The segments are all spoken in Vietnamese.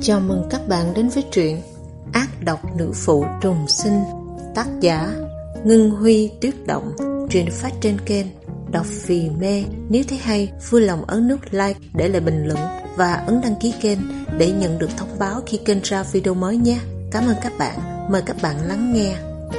Chào mừng các bạn đến với truyện Ác độc nữ phụ trùng sinh, tác giả Ngân Huy Tuyết Động. Truyện phát trên kênh Đọc Vì Mê. Nếu thấy hay, vui lòng ấn nút like để lại bình luận và ấn đăng ký kênh để nhận được thông báo khi kênh ra video mới nhé. Cảm ơn các bạn. Mời các bạn lắng nghe.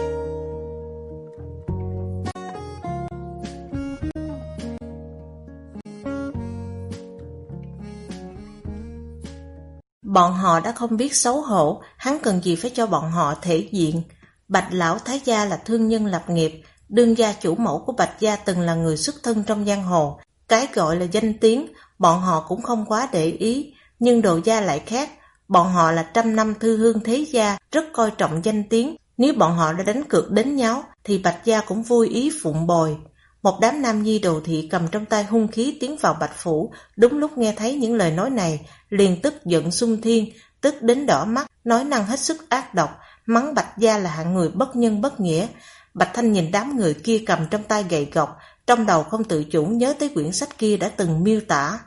Bọn họ đã không biết xấu hổ, hắn cần gì phải cho bọn họ thể diện. Bạch lão thái gia là thương nhân lập nghiệp, đương gia chủ mẫu của Bạch gia từng là người xuất thân trong giang hồ. Cái gọi là danh tiếng, bọn họ cũng không quá để ý, nhưng Đồ gia lại khác. Bọn họ là trăm năm thư hương thế gia, rất coi trọng danh tiếng. Nếu bọn họ đã đánh cược đến nháo, thì Bạch gia cũng vui ý phụng bồi. Một đám nam nhi đồ thị cầm trong tay hung khí tiến vào Bạch phủ, đúng lúc nghe thấy những lời nói này, liền tức giận xung thiên, tức đến đỏ mắt, nói năng hết sức ác độc, mắng Bạch gia là hạng người bất nhân bất nghĩa. Bạch Thanh nhìn đám người kia cầm trong tay gậy gộc, trong đầu không tự chủ nhớ tới quyển sách kia đã từng miêu tả.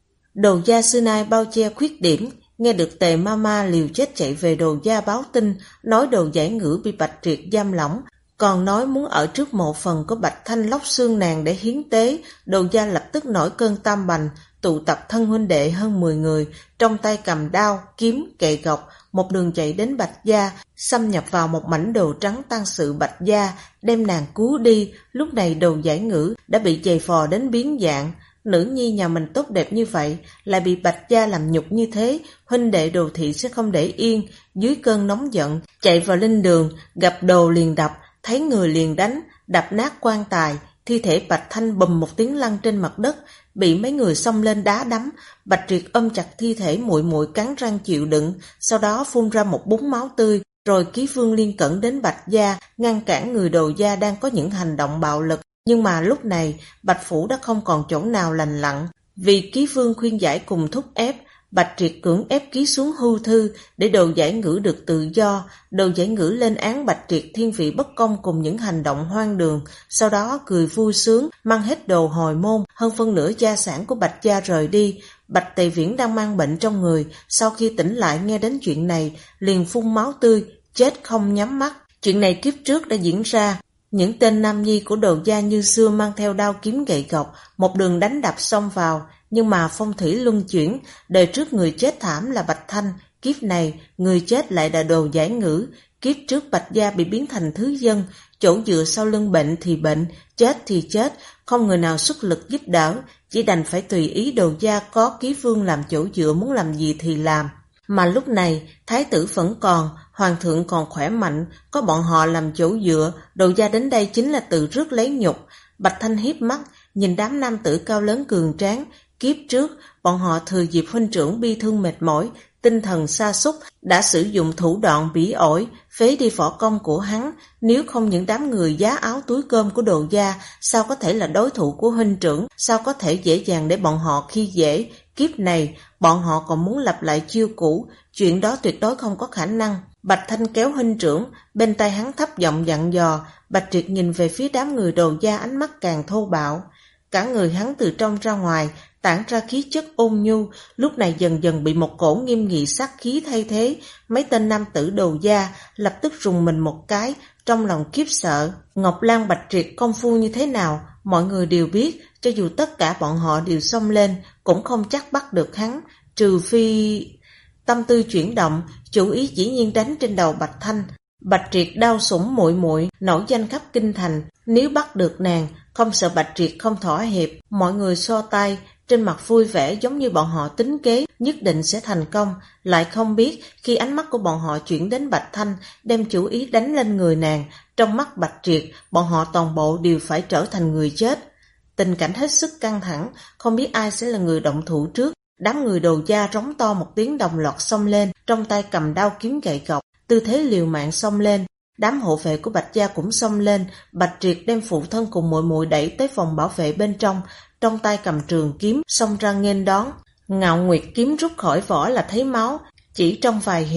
Đồ gia xưa nay bao che khuyết điểm, nghe được Tề Mama liều chết chạy về Đồ gia báo tin, nói Đồ Giải Ngữ bị Bạch Triệt giam lỏng, còn nói muốn ở trước mộ phần của Bạch Thanh lóc xương nàng để hiến tế. Đồ gia lập tức nổi cơn tam bành, tụ tập thân huynh đệ hơn 10 người, trong tay cầm đao, kiếm, gậy gộc, một đường chạy đến Bạch gia, xâm nhập vào một mảnh đồ trắng tang sự Bạch gia, đem nàng cứu đi. Lúc này Đồ Giải Ngữ đã bị giày vò đến biến dạng. Nữ nhi nhà mình tốt đẹp như vậy, lại bị Bạch gia làm nhục như thế, huynh đệ Đồ thị sẽ không để yên. Dưới cơn nóng giận, chạy vào linh đường, gặp đồ liền đập, thấy người liền đánh, đập nát quan tài. Thi thể Bạch Thanh bùm một tiếng lăn trên mặt đất, bị mấy người xông lên đá đấm. Bạch Triệt ôm chặt thi thể muội muội cắn răng chịu đựng, sau đó phun ra một búng máu tươi, rồi Ký Vương liên cẩn đến Bạch gia, ngăn cản người Đồ gia đang có những hành động bạo lực. Nhưng mà lúc này, Bạch phủ đã không còn chỗ nào lành lặn. Vì Ký Vương khuyên giải cùng thúc ép, Bạch Triệt cưỡng ép ký xuống hưu thư để Đồ Giải Ngữ được tự do. Đồ Giải Ngữ lên án Bạch Triệt thiên vị bất công cùng những hành động hoang đường, sau đó cười vui sướng, mang hết đồ hồi môn, hơn phân nửa gia sản của Bạch gia rời đi. Bạch Tề Viễn đang mang bệnh trong người, sau khi tỉnh lại nghe đến chuyện này, liền phun máu tươi, chết không nhắm mắt. Chuyện này kiếp trước đã diễn ra. Những tên nam nhi của Đồ gia như xưa mang theo đao kiếm gậy gộc, một đường đánh đập xông vào. Nhưng mà phong thủy luân chuyển, đời trước người chết thảm là Bạch Thanh, kiếp này người chết lại là Đồ Giải Ngữ. Kiếp trước Bạch gia bị biến thành thứ dân, chỗ dựa sau lưng bệnh thì bệnh, chết thì chết, không người nào xuất lực giúp đỡ, chỉ đành phải tùy ý Đồ gia có Ký Vương làm chỗ dựa, muốn làm gì thì làm. Mà lúc này, thái tử vẫn còn, hoàng thượng còn khỏe mạnh, có bọn họ làm chỗ dựa, Đồ gia đến đây chính là tự rước lấy nhục. Bạch Thanh hiếp mắt, nhìn đám nam tử cao lớn cường tráng. Kiếp trước, bọn họ thừa dịp huynh trưởng bi thương mệt mỏi, tinh thần sa sút, đã sử dụng thủ đoạn bỉ ổi, phế đi võ công của hắn. Nếu không những đám người giá áo túi cơm của Đồ gia, sao có thể là đối thủ của huynh trưởng, sao có thể dễ dàng để bọn họ khi dễ. Kiếp này, bọn họ còn muốn lặp lại chiêu cũ, chuyện đó tuyệt đối không có khả năng. Bạch Thanh kéo huynh trưởng, bên tai hắn thấp giọng dặn dò. Bạch Triệt nhìn về phía đám người Đồ gia, ánh mắt càng thô bạo. Cả người hắn từ trong ra ngoài tản ra khí chất ôn nhu, lúc này dần dần bị một cổ nghiêm nghị sát khí thay thế. Mấy tên nam tử Đồ gia lập tức rùng mình một cái, trong lòng khiếp sợ. Ngọc Lan Bạch Triệt công phu như thế nào, mọi người đều biết, cho dù tất cả bọn họ đều xông lên, cũng không chắc bắt được hắn, trừ phi... Tâm tư chuyển động, chủ ý dĩ nhiên đánh trên đầu Bạch Thanh. Bạch Triệt đau sủng muội muội, nổi danh khắp kinh thành, nếu bắt được nàng, không sợ Bạch Triệt không thỏa hiệp. Mọi người so tay, trên mặt vui vẻ giống như bọn họ tính kế, nhất định sẽ thành công. Lại không biết, khi ánh mắt của bọn họ chuyển đến Bạch Thanh, đem chủ ý đánh lên người nàng, trong mắt Bạch Triệt, bọn họ toàn bộ đều phải trở thành người chết. Tình cảnh hết sức căng thẳng, không biết ai sẽ là người động thủ trước. Đám người Đồ gia rống to một tiếng đồng loạt xông lên, trong tay cầm đao kiếm gậy gộc, tư thế liều mạng xông lên. Đám hộ vệ của Bạch gia cũng xông lên. Bạch Triệt đem phụ thân cùng muội muội đẩy tới phòng bảo vệ bên trong tay cầm trường kiếm xông ra nghênh đón. Ngạo Nguyệt kiếm rút khỏi vỏ là thấy máu, chỉ trong vài hiệp,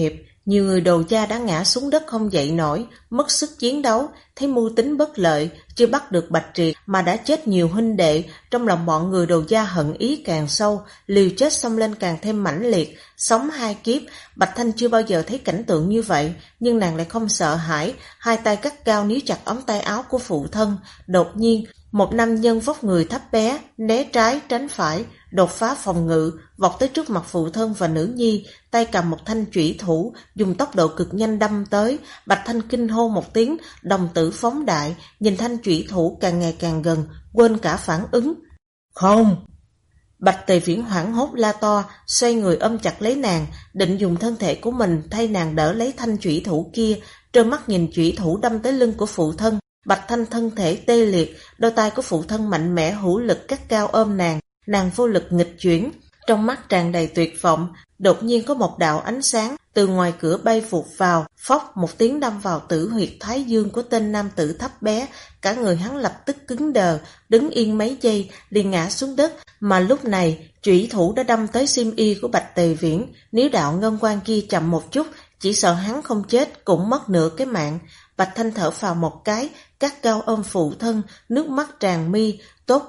Nhiều người Đồ Gia đã ngã xuống đất không dậy nổi, mất sức chiến đấu, thấy mưu tính bất lợi, chưa bắt được Bạch Triệt mà đã chết nhiều huynh đệ. Trong lòng bọn người Đồ Gia hận ý càng sâu, liều chết xông lên càng thêm mãnh liệt. Sống 2 kiếp, Bạch Thanh chưa bao giờ thấy cảnh tượng như vậy, nhưng nàng lại không sợ hãi, hai tay cắt cao níu chặt ống tay áo của phụ thân. Đột nhiên, một nam nhân vóc người thấp bé, né trái tránh phải, đột phá phòng ngự, vọt tới trước mặt phụ thân và nữ nhi, tay cầm một thanh chủy thủ, dùng tốc độ cực nhanh đâm tới. Bạch Thanh kinh hô một tiếng, đồng tử phóng đại, nhìn thanh chủy thủ càng ngày càng gần, quên cả phản ứng. Không! Bạch Tề Viễn hoảng hốt la to, xoay người ôm chặt lấy nàng, định dùng thân thể của mình thay nàng đỡ lấy thanh chủy thủ kia, trơ mắt nhìn chủy thủ đâm tới lưng của phụ thân. Bạch Thanh thân thể tê liệt, đôi tay của phụ thân mạnh mẽ hữu lực cắt cao ôm nàng vô lực nghịch chuyển, trong mắt tràn đầy tuyệt vọng. Đột nhiên có một đạo ánh sáng từ ngoài cửa bay vụt vào, phốc một tiếng đâm vào tử huyệt thái dương của tên nam tử thấp bé. Cả người hắn lập tức cứng đờ, đứng yên mấy giây liền ngã xuống đất. Mà lúc này chủy thủ đã đâm tới xiêm y của Bạch Tề Viễn. Nếu đạo ngân quan kia chậm một chút, chỉ sợ hắn không chết cũng mất nửa cái mạng. Bạch Thanh thở phào một cái, cắt cao ôm phụ thân, nước mắt tràn mi.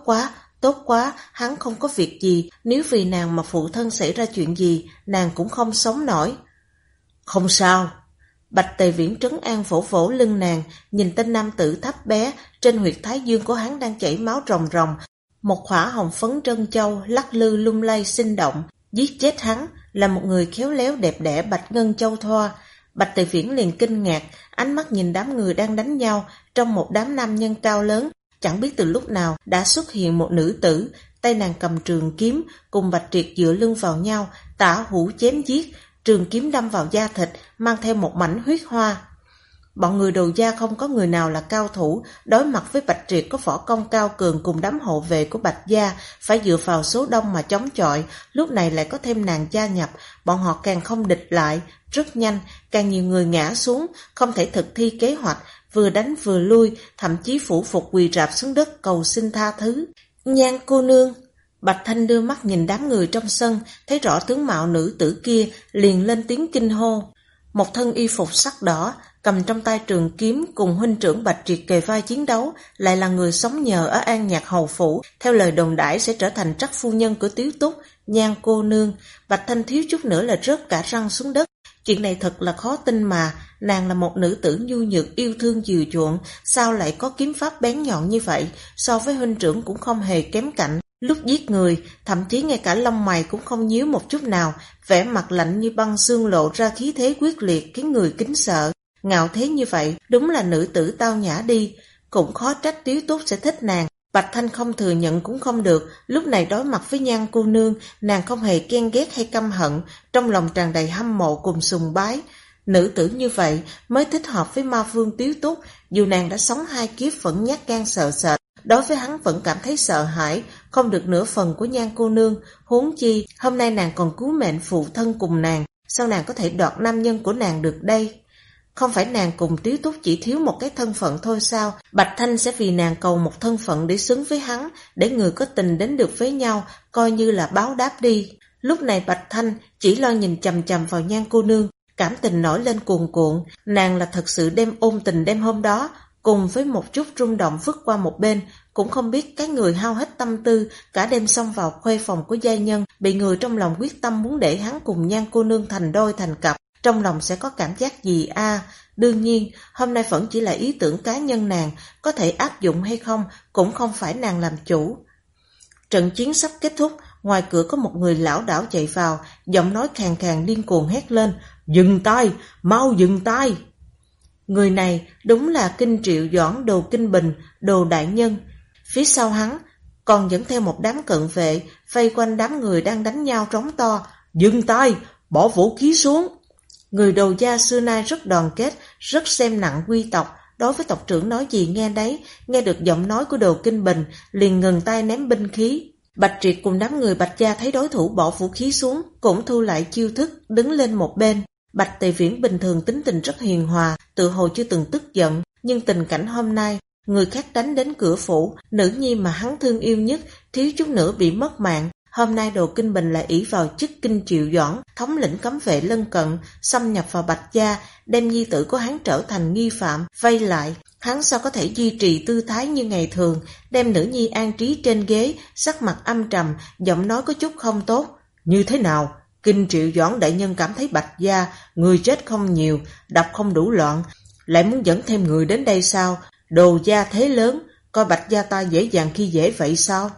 Tốt quá, hắn không có việc gì, nếu vì nàng mà phụ thân xảy ra chuyện gì, nàng cũng không sống nổi. Không sao. Bạch Tề Viễn trấn an vỗ vỗ lưng nàng, nhìn tên nam tử thấp bé, trên huyệt thái dương của hắn đang chảy máu ròng ròng, một khỏa hồng phấn trân châu lắc lư lung lay sinh động. Giết chết hắn là một người khéo léo đẹp đẽ bạch ngân châu thoa. Bạch Tề Viễn liền kinh ngạc, ánh mắt nhìn đám người đang đánh nhau, trong một đám nam nhân cao lớn, chẳng biết từ lúc nào đã xuất hiện một nữ tử, tay nàng cầm trường kiếm, cùng Bạch Triệt dựa lưng vào nhau, tả hữu chém giết, trường kiếm đâm vào da thịt, mang theo một mảnh huyết hoa. Bọn người Đồ Gia không có người nào là cao thủ, đối mặt với Bạch Triệt có võ công cao cường cùng đám hộ vệ của Bạch Gia, phải dựa vào số đông mà chống chọi, lúc này lại có thêm nàng gia nhập, bọn họ càng không địch lại, rất nhanh, càng nhiều người ngã xuống, không thể thực thi kế hoạch, vừa đánh vừa lui, thậm chí phủ phục quỳ rạp xuống đất cầu xin tha thứ. Nhan cô nương! Bạch Thanh đưa mắt nhìn đám người trong sân, thấy rõ tướng mạo nữ tử kia, liền lên tiếng kinh hô. Một thân y phục sắc đỏ, cầm trong tay trường kiếm cùng huynh trưởng Bạch Triệt kề vai chiến đấu, lại là người sống nhờ ở An Nhạc hầu phủ, theo lời đồn đãi sẽ trở thành trắc phu nhân của Tiếu Túc. Nhan cô nương! Bạch Thanh thiếu chút nữa là rớt cả răng xuống đất. Chuyện này thật là khó tin mà, nàng là một nữ tử nhu nhược yêu thương chiều chuộng, sao lại có kiếm pháp bén nhọn như vậy, so với huynh trưởng cũng không hề kém cạnh. Lúc giết người, thậm chí ngay cả lông mày cũng không nhíu một chút nào, vẻ mặt lạnh như băng xương lộ ra khí thế quyết liệt khiến người kính sợ. Ngạo thế như vậy, đúng là nữ tử tao nhã đi, cũng khó trách Tiếu Túc sẽ thích nàng. Bạch Thanh không thừa nhận cũng không được, lúc này đối mặt với Nhan cô nương, nàng không hề ghen ghét hay căm hận, trong lòng tràn đầy hâm mộ cùng sùng bái. Nữ tử như vậy mới thích hợp với ma vương Tiếu Túc, dù nàng đã sống 2 kiếp vẫn nhát gan sợ sệt, đối với hắn vẫn cảm thấy sợ hãi, không được nửa phần của Nhan cô nương, huống chi hôm nay nàng còn cứu mệnh phụ thân cùng nàng, sao nàng có thể đoạt nam nhân của nàng được đây? Không phải nàng cùng Tiếu Túc chỉ thiếu một cái thân phận thôi sao? Bạch Thanh sẽ vì nàng cầu một thân phận để xứng với hắn, để người có tình đến được với nhau, coi như là báo đáp đi. Lúc này Bạch Thanh chỉ lo nhìn chằm chằm vào Nhan cô nương, cảm tình nổi lên cuồn cuộn. Nàng là thật sự đem ôn tình đêm hôm đó, cùng với một chút rung động vứt qua một bên, cũng không biết cái người hao hết tâm tư, cả đêm xông vào khuê phòng của giai nhân, bị người trong lòng quyết tâm muốn để hắn cùng Nhan cô nương thành đôi thành cặp. Trong lòng sẽ có cảm giác gì a? Đương nhiên, hôm nay vẫn chỉ là ý tưởng cá nhân nàng, có thể áp dụng hay không cũng không phải nàng làm chủ. Trận chiến sắp kết thúc, ngoài cửa có một người lão đảo chạy vào, giọng nói khàn khàn điên cuồng hét lên, dừng tay, mau dừng tay. Người này đúng là Kinh Triệu Doãn Đồ Kinh Bình, Đồ đại nhân. Phía sau hắn còn dẫn theo một đám cận vệ, vây quanh đám người đang đánh nhau trống to, dừng tay, bỏ vũ khí xuống. Người Đồ gia xưa nay rất đoàn kết, rất xem nặng quy tộc, đối với tộc trưởng nói gì nghe đấy, nghe được giọng nói của Đồ Kinh Bình, liền ngừng tay ném binh khí. Bạch Triệt cùng đám người Bạch gia thấy đối thủ bỏ vũ khí xuống, cũng thu lại chiêu thức, đứng lên một bên. Bạch Tề Viễn bình thường tính tình rất hiền hòa, tự hồ chưa từng tức giận, nhưng tình cảnh hôm nay, người khác đánh đến cửa phủ, nữ nhi mà hắn thương yêu nhất, thiếu chút nữa bị mất mạng, Hôm nay Đồ Kinh Bình lại ỷ vào chức Kinh Triệu Doãn, thống lĩnh cấm vệ lân cận, xâm nhập vào Bạch gia, đem nhi tử của hắn trở thành nghi phạm, vây lại. Hắn sao có thể duy trì tư thái như ngày thường, đem nữ nhi an trí trên ghế, sắc mặt âm trầm, giọng nói có chút không tốt. Như thế nào? Kinh Triệu Doãn đại nhân cảm thấy Bạch gia, người chết không nhiều, độc không đủ loạn, lại muốn dẫn thêm người đến đây sao? Đồ gia thế lớn, coi Bạch gia ta dễ dàng khi dễ vậy sao?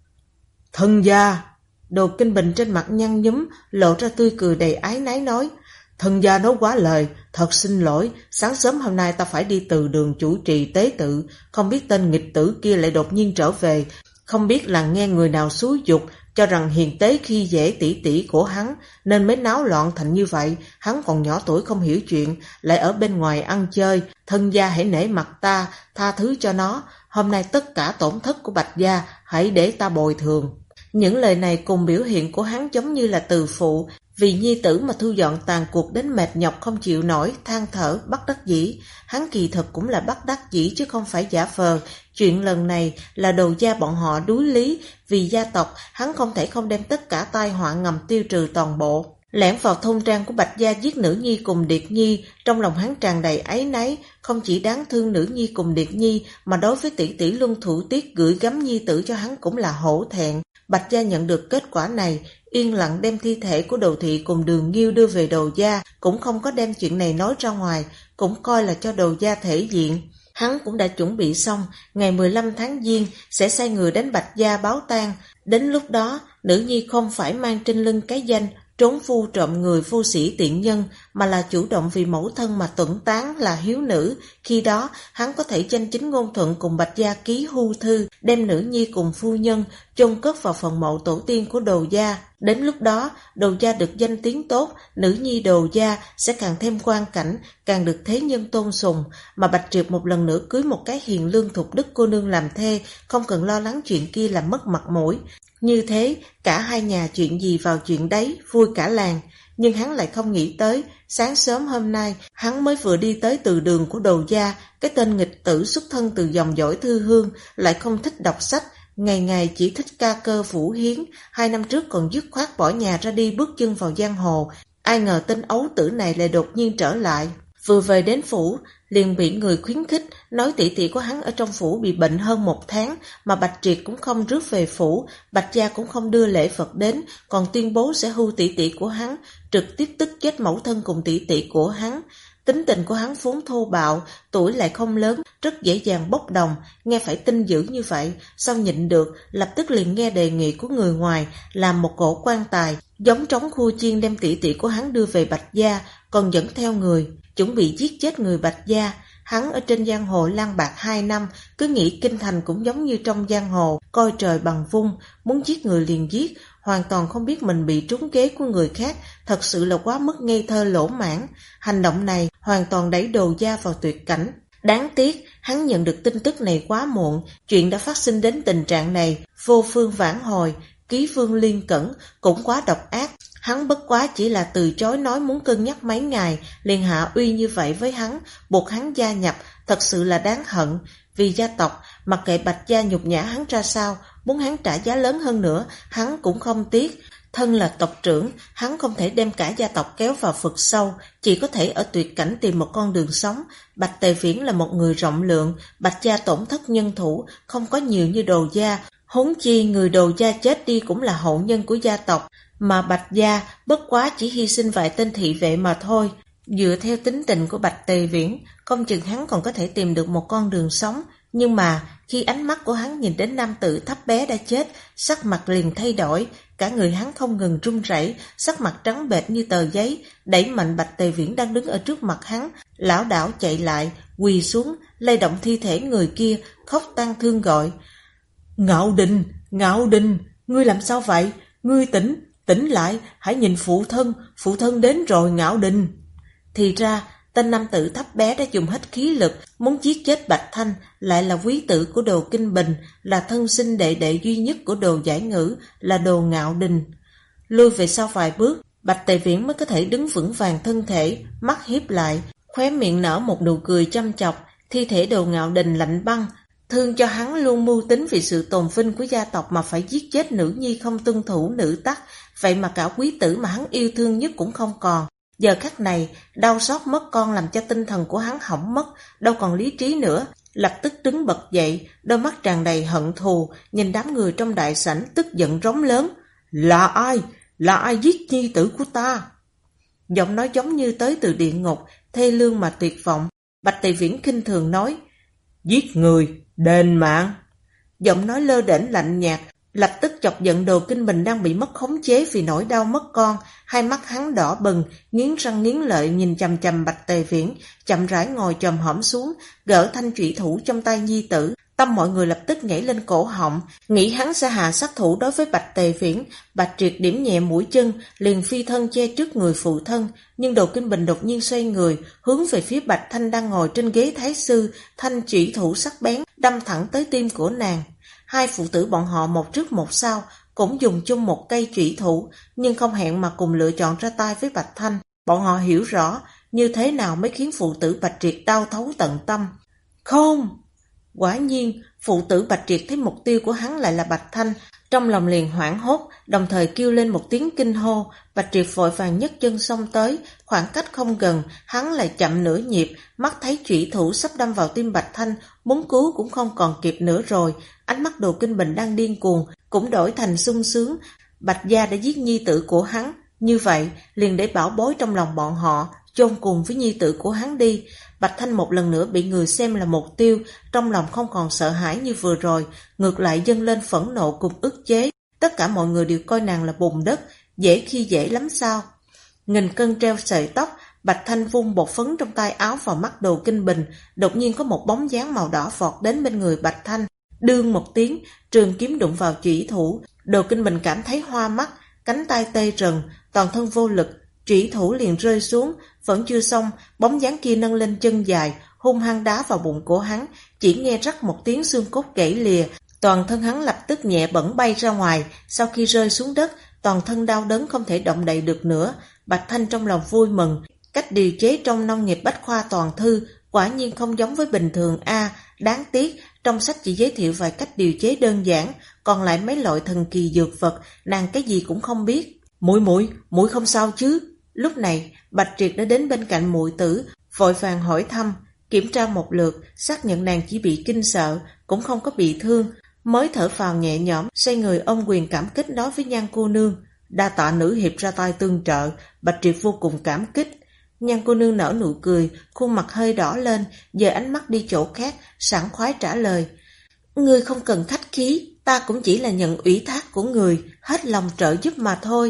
Thân gia! Đồ Kinh Bình trên mặt nhăn nhúm, lộ ra tươi cười đầy ái náy nói. Thân gia nói quá lời, thật xin lỗi, sáng sớm hôm nay ta phải đi từ đường chủ trì tế tự, không biết tên nghịch tử kia lại đột nhiên trở về, không biết là nghe người nào xúi giục, cho rằng hiền tế khi dễ tỷ tỷ của hắn, nên mới náo loạn thành như vậy. Hắn còn nhỏ tuổi không hiểu chuyện, lại ở bên ngoài ăn chơi, thân gia hãy nể mặt ta, tha thứ cho nó, hôm nay tất cả tổn thất của Bạch gia, hãy để ta bồi thường. Những lời này cùng biểu hiện của hắn giống như là từ phụ, vì nhi tử mà thu dọn tàn cuộc đến mệt nhọc không chịu nổi, than thở, bất đắc dĩ. Hắn kỳ thật cũng là bất đắc dĩ chứ không phải giả vờ. Chuyện lần này là Đồ gia bọn họ đuối lý, vì gia tộc hắn không thể không đem tất cả tai họa ngầm tiêu trừ toàn bộ. Lẻn vào thôn trang của Bạch gia giết nữ nhi cùng Điệt nhi, trong lòng hắn tràn đầy áy náy, không chỉ đáng thương nữ nhi cùng Điệt nhi, mà đối với tỷ tỷ Luân Thủ Tiết gửi gắm nhi tử cho hắn cũng là hổ thẹn. Bạch gia nhận được kết quả này, yên lặng đem thi thể của Đồ thị cùng Đường Nghiêu đưa về Đồ gia, cũng không có đem chuyện này nói ra ngoài, cũng coi là cho Đồ gia thể diện. Hắn cũng đã chuẩn bị xong, ngày 15 tháng Giêng sẽ sai người đến Bạch gia báo tang. Đến lúc đó, nữ nhi không phải mang trên lưng cái danh trốn phu trộm người vô sĩ tiện nhân, mà là chủ động vì mẫu thân mà tuẫn tán là hiếu nữ. Khi đó, hắn có thể danh chính ngôn thuận cùng Bạch gia ký hưu thư, đem nữ nhi cùng phu nhân chôn cất vào phần mộ tổ tiên của Đồ gia. Đến lúc đó, Đồ gia được danh tiếng tốt, nữ nhi Đồ gia sẽ càng thêm quan cảnh, càng được thế nhân tôn sùng, mà Bạch Triệt một lần nữa cưới một cái hiền lương thục đức cô nương làm thê, không cần lo lắng chuyện kia làm mất mặt mũi. Như thế, cả hai nhà chuyện gì vào chuyện đấy, vui cả làng. Nhưng hắn lại không nghĩ tới, sáng sớm hôm nay, hắn mới vừa đi tới từ đường của Đồ gia, cái tên nghịch tử xuất thân từ dòng dõi thư hương, lại không thích đọc sách, ngày ngày chỉ thích ca cơ vũ hiến, 2 năm trước còn dứt khoát bỏ nhà ra đi bước chân vào giang hồ. Ai ngờ tên ấu tử này lại đột nhiên trở lại. Vừa về đến phủ, liền bị người khuyến khích, nói tỷ tỷ của hắn ở trong phủ bị bệnh hơn 1 tháng, mà Bạch Triệt cũng không rước về phủ, Bạch gia cũng không đưa lễ vật đến, còn tuyên bố sẽ hưu tỷ tỷ của hắn, trực tiếp tức chết mẫu thân cùng tỷ tỷ của hắn. Tính tình của hắn vốn thô bạo, tuổi lại không lớn, rất dễ dàng bốc đồng, nghe phải tin dữ như vậy, sao nhịn được, lập tức liền nghe đề nghị của người ngoài, làm một cỗ quan tài, giống trống khua chiên đem tỷ tỷ của hắn đưa về Bạch gia, còn dẫn theo người, chuẩn bị giết chết người Bạch gia. Hắn ở trên giang hồ lang bạc 2 năm, cứ nghĩ kinh thành cũng giống như trong giang hồ, coi trời bằng vung, muốn giết người liền giết, hoàn toàn không biết mình bị trúng kế của người khác, thật sự là quá mức ngây thơ lỗ mãn. Hành động này hoàn toàn đẩy Đồ gia vào tuyệt cảnh. Đáng tiếc, hắn nhận được tin tức này quá muộn, chuyện đã phát sinh đến tình trạng này, vô phương vãn hồi. Ký Vương Liên Cẩn cũng quá độc ác, hắn bất quá chỉ là từ chối nói muốn cân nhắc mấy ngày, liền hạ uy như vậy với hắn, buộc hắn gia nhập, thật sự là đáng hận. Vì gia tộc, mặc kệ Bạch gia nhục nhã hắn ra sao, muốn hắn trả giá lớn hơn nữa, hắn cũng không tiếc. Thân là tộc trưởng, hắn không thể đem cả gia tộc kéo vào vực sâu, chỉ có thể ở tuyệt cảnh tìm một con đường sống. Bạch Tề Viễn là một người rộng lượng, Bạch gia tổn thất nhân thủ, không có nhiều như Đồ gia, huống chi người Đồ gia chết đi cũng là hậu nhân của gia tộc, mà Bạch gia bất quá chỉ hy sinh vài tên thị vệ mà thôi. Dựa theo tính tình của Bạch Tề Viễn, không chừng hắn còn có thể tìm được một con đường sống, nhưng mà khi ánh mắt của hắn nhìn đến nam tử thấp bé đã chết, sắc mặt liền thay đổi, cả người hắn không ngừng run rẩy, sắc mặt trắng bệch như tờ giấy, đẩy mạnh Bạch Tề Viễn đang đứng ở trước mặt hắn, lảo đảo chạy lại, quỳ xuống, lay động thi thể người kia, khóc tang thương gọi: Ngạo Đình, Ngạo Đình, ngươi làm sao vậy? Ngươi tỉnh lại, hãy nhìn phụ thân đến rồi Ngạo Đình. Thì ra, tên nam tử thấp bé đã dùng hết khí lực, muốn giết chết Bạch Thanh, lại là quý tử của Đồ Kinh Bình, là thân sinh đệ đệ duy nhất của Đồ Giải Ngữ, là Đồ Ngạo Đình. Lui về sau vài bước, Bạch Tề Viễn mới có thể đứng vững vàng thân thể, mắt hiếp lại, khóe miệng nở một nụ cười châm chọc. Thi thể Đồ Ngạo Đình lạnh băng, Thương cho hắn luôn mưu tính vì sự tồn vinh của gia tộc mà phải giết chết nữ nhi không tuân thủ nữ tắc, vậy mà cả quý tử mà hắn yêu thương nhất cũng không còn. Giờ khắc này, đau xót mất con làm cho tinh thần của hắn hỏng mất, đâu còn lý trí nữa. Lập tức đứng bật dậy, đôi mắt tràn đầy hận thù, nhìn đám người trong đại sảnh tức giận rống lớn. Là ai? Là ai giết nhi tử của ta? Giọng nói giống như tới từ địa ngục, thê lương mà tuyệt vọng. Bạch Tề Viễn khinh thường nói, giết người, đền mạng. Giọng nói lơ đễnh lạnh nhạt, lập tức chọc giận Đồ Kinh Bình đang bị mất khống chế vì nỗi đau mất con. Hai mắt hắn đỏ bừng, nghiến răng nghiến lợi nhìn chằm chằm Bạch Tề Viễn, chậm rãi ngồi chồm hõm xuống, gỡ thanh trụy thủ trong tay nhi tử. Tâm mọi người lập tức nhảy lên cổ họng, nghĩ hắn sẽ hạ sát thủ đối với Bạch Tề Viễn. Bạch Triệt điểm nhẹ mũi chân, liền phi thân che trước người phụ thân, nhưng Đồ Kinh Bình đột nhiên xoay người, hướng về phía Bạch Thanh đang ngồi trên ghế thái sư, thanh trụy thủ sắc bén đâm thẳng tới tim của nàng. Hai phụ tử bọn họ một trước một sau, cũng dùng chung một cây trụy thủ, nhưng không hẹn mà cùng lựa chọn ra tay với Bạch Thanh. Bọn họ hiểu rõ như thế nào mới khiến phụ tử Bạch Triệt đau thấu tận tâm. Không! Quả nhiên, phụ tử Bạch Triệt thấy mục tiêu của hắn lại là Bạch Thanh, trong lòng liền hoảng hốt, đồng thời kêu lên một tiếng kinh hô. Bạch Triệt vội vàng nhấc chân xông tới, khoảng cách không gần, hắn lại chậm nửa nhịp, mắt thấy chủy thủ sắp đâm vào tim Bạch Thanh, muốn cứu cũng không còn kịp nữa rồi. Ánh mắt Đồ Kinh Bình đang điên cuồng, cũng đổi thành sung sướng. Bạch gia đã giết nhi tử của hắn, như vậy liền để bảo bối trong lòng bọn họ, chôn cùng với nhi tử của hắn đi. Bạch Thanh một lần nữa bị người xem là mục tiêu, trong lòng không còn sợ hãi như vừa rồi, ngược lại dâng lên phẫn nộ cùng ức chế. Tất cả mọi người đều coi nàng là bùn đất, dễ khi dễ lắm sao? Nghìn cân treo sợi tóc, Bạch Thanh vung bột phấn trong tay áo vào mắt Đồ Kinh Bình, đột nhiên có một bóng dáng màu đỏ vọt đến bên người Bạch Thanh. Đương một tiếng, trường kiếm đụng vào chủy thủ, Đồ Kinh Bình cảm thấy hoa mắt, cánh tay tê rần, toàn thân vô lực, chủy thủ liền rơi xuống. Vẫn chưa xong, bóng dáng kia nâng lên chân dài, hung hăng đá vào bụng của hắn, chỉ nghe rắc một tiếng xương cốt gãy lìa, toàn thân hắn lập tức nhẹ bẫng bay ra ngoài. Sau khi rơi xuống đất, toàn thân đau đớn không thể động đậy được nữa. Bạch Thanh trong lòng vui mừng, cách điều chế trong nông nghiệp bách khoa toàn thư quả nhiên không giống với bình thường a. Đáng tiếc trong sách chỉ giới thiệu vài cách điều chế đơn giản, còn lại mấy loại thần kỳ dược vật nàng cái gì cũng không biết. Muội không sao chứ? Lúc này Bạch Triệt đã đến bên cạnh muội tử, vội vàng hỏi thăm, kiểm tra một lượt, xác nhận nàng chỉ bị kinh sợ, cũng không có bị thương, mới thở phào nhẹ nhõm, xoay người ôm quyền cảm kích nói với Nhan cô nương, đa tạ nữ hiệp ra tay tương trợ. Bạch Triệt vô cùng cảm kích. Nhan cô nương nở nụ cười, khuôn mặt hơi đỏ lên, dời ánh mắt đi chỗ khác, sảng khoái trả lời, ngươi không cần khách khí, ta cũng chỉ là nhận ủy thác của người, hết lòng trợ giúp mà thôi.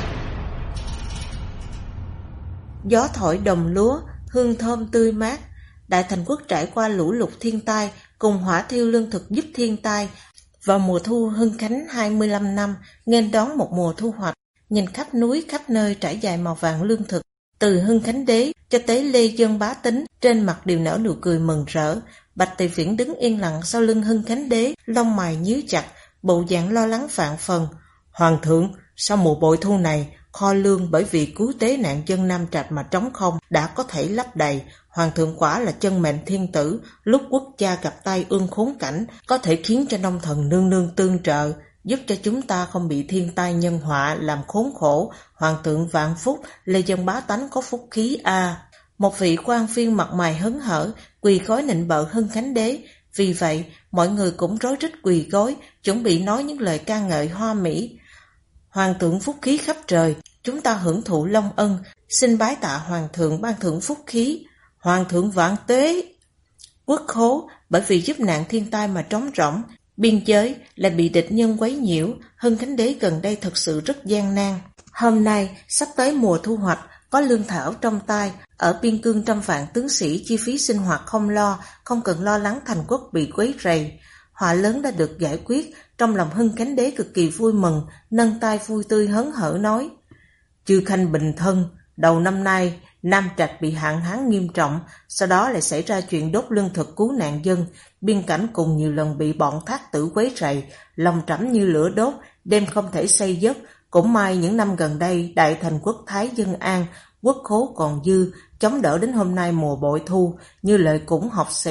Gió thổi đồng lúa, hương thơm tươi mát. Đại Thành Quốc trải qua lũ lụt thiên tai, cùng hỏa thiêu lương thực giúp thiên tai. Vào mùa thu Hưng Khánh 25 năm, nghênh đón một mùa thu hoạch. Nhìn khắp núi khắp nơi trải dài màu vàng lương thực, từ Hưng Khánh đế cho tới lê dân bá tính, trên mặt đều nở nụ cười mừng rỡ. Bạch Tề Viễn đứng yên lặng sau lưng Hưng Khánh đế, lông mày nhíu chặt, bộ dạng lo lắng vạn phần. Hoàng thượng, sau mùa bội thu này, kho lương bởi vì cứu tế nạn dân Nam Trạch mà trống không, đã có thể lấp đầy. Hoàng thượng quả là chân mệnh thiên tử, lúc quốc gia gặp tai ương khốn cảnh, có thể khiến cho nông thần nương nương tương trợ, giúp cho chúng ta không bị thiên tai nhân họa làm khốn khổ. Hoàng thượng vạn phúc, lê dân bá tánh có phúc khí a. Một vị quan viên mặt mày hớn hở, quỳ gối nịnh bợ Hưng Khánh đế. Vì vậy, mọi người cũng rối rít quỳ gối, chuẩn bị nói những lời ca ngợi hoa mỹ. Hoàng thượng phúc khí khắp trời, chúng ta hưởng thụ long ân, xin bái tạ hoàng thượng ban thưởng phúc khí. Hoàng thượng vạn tuế. Quốc khố bởi vì giúp nạn thiên tai mà trống rỗng, biên giới lại bị địch nhân quấy nhiễu, Hưng Khánh đế gần đây thật sự rất gian nan. Hôm nay sắp tới mùa thu hoạch, có lương thảo trong tay, ở biên cương trăm vạn tướng sĩ chi phí sinh hoạt không lo, không cần lo lắng thành quốc bị quấy rầy. Họa lớn đã được giải quyết, trong lòng Hưng Khánh đế cực kỳ vui mừng, nâng tay vui tươi hớn hở nói, chư khanh bình thân, đầu năm nay Nam Trạch bị hạn hán nghiêm trọng, sau đó lại xảy ra chuyện đốt lương thực cứu nạn dân, biên cảnh cùng nhiều lần bị bọn thác tử quấy rầy, lòng trẫm như lửa đốt, đêm không thể say giấc. Cũng may những năm gần đây Đại Thành Quốc thái dân an, quốc khố còn dư, chống đỡ đến hôm nay mùa bội thu, như lời cũng học sĩ,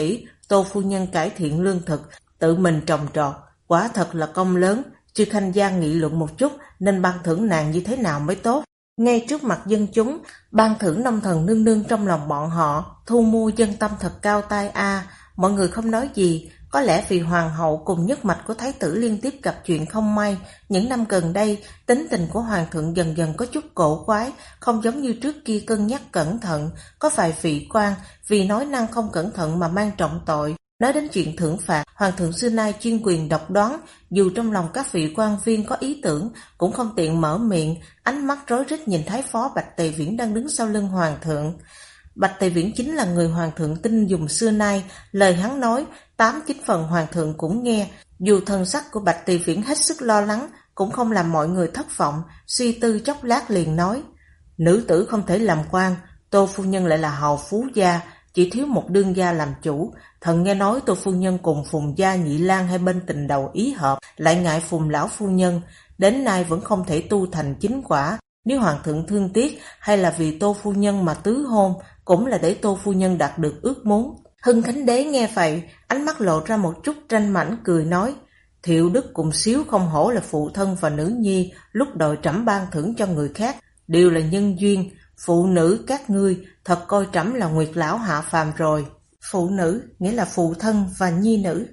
Tô phu nhân cải thiện lương thực, tự mình trồng trọt, quả thật là công lớn. Chư Khanh gia nghị luận một chút nên ban thưởng nàng như thế nào mới tốt. Ngay trước mặt dân chúng, ban thưởng nông thần nương nương trong lòng bọn họ, thu mua dân tâm thật cao tai a. Mọi người không nói gì, có lẽ vì hoàng hậu cùng nhất mạch của thái tử liên tiếp gặp chuyện không may. Những năm gần đây, tính tình của hoàng thượng dần dần có chút cổ quái, không giống như trước kia cân nhắc cẩn thận. Có vài vị quan vì nói năng không cẩn thận mà mang trọng tội. Nói đến chuyện thưởng phạt, hoàng thượng xưa nay chuyên quyền độc đoán, dù trong lòng các vị quan viên có ý tưởng cũng không tiện mở miệng, ánh mắt rối rít nhìn thái phó Bạch Tề Viễn đang đứng sau lưng hoàng thượng. Bạch Tề Viễn chính là người hoàng thượng tin dùng xưa nay, lời hắn nói 8-9 phần hoàng thượng cũng nghe, dù thần sắc của Bạch Tề Viễn hết sức lo lắng cũng không làm mọi người thất vọng, suy tư chốc lát liền nói: nữ tử không thể làm quan, Tô phu nhân lại là hào phú gia, chỉ thiếu một đương gia làm chủ. Thần nghe nói Tô phu nhân cùng Phùng gia Nhị Lang hai bên tình đầu ý hợp, lại ngại Phùng lão phu nhân, đến nay vẫn không thể tu thành chính quả. Nếu hoàng thượng thương tiếc hay là vì Tô phu nhân mà tứ hôn, cũng là để Tô phu nhân đạt được ước muốn. Hưng Khánh Đế nghe vậy, ánh mắt lộ ra một chút tranh mảnh, cười nói: Thiệu Đức cùng Xíu không hổ là phụ thân và nữ nhi, lúc đòi trẫm ban thưởng cho người khác, đều là nhân duyên. Phụ nữ các ngươi thật coi trẫm là Nguyệt lão hạ phàm rồi. Phụ nữ nghĩa là phụ thân và nhi nữ.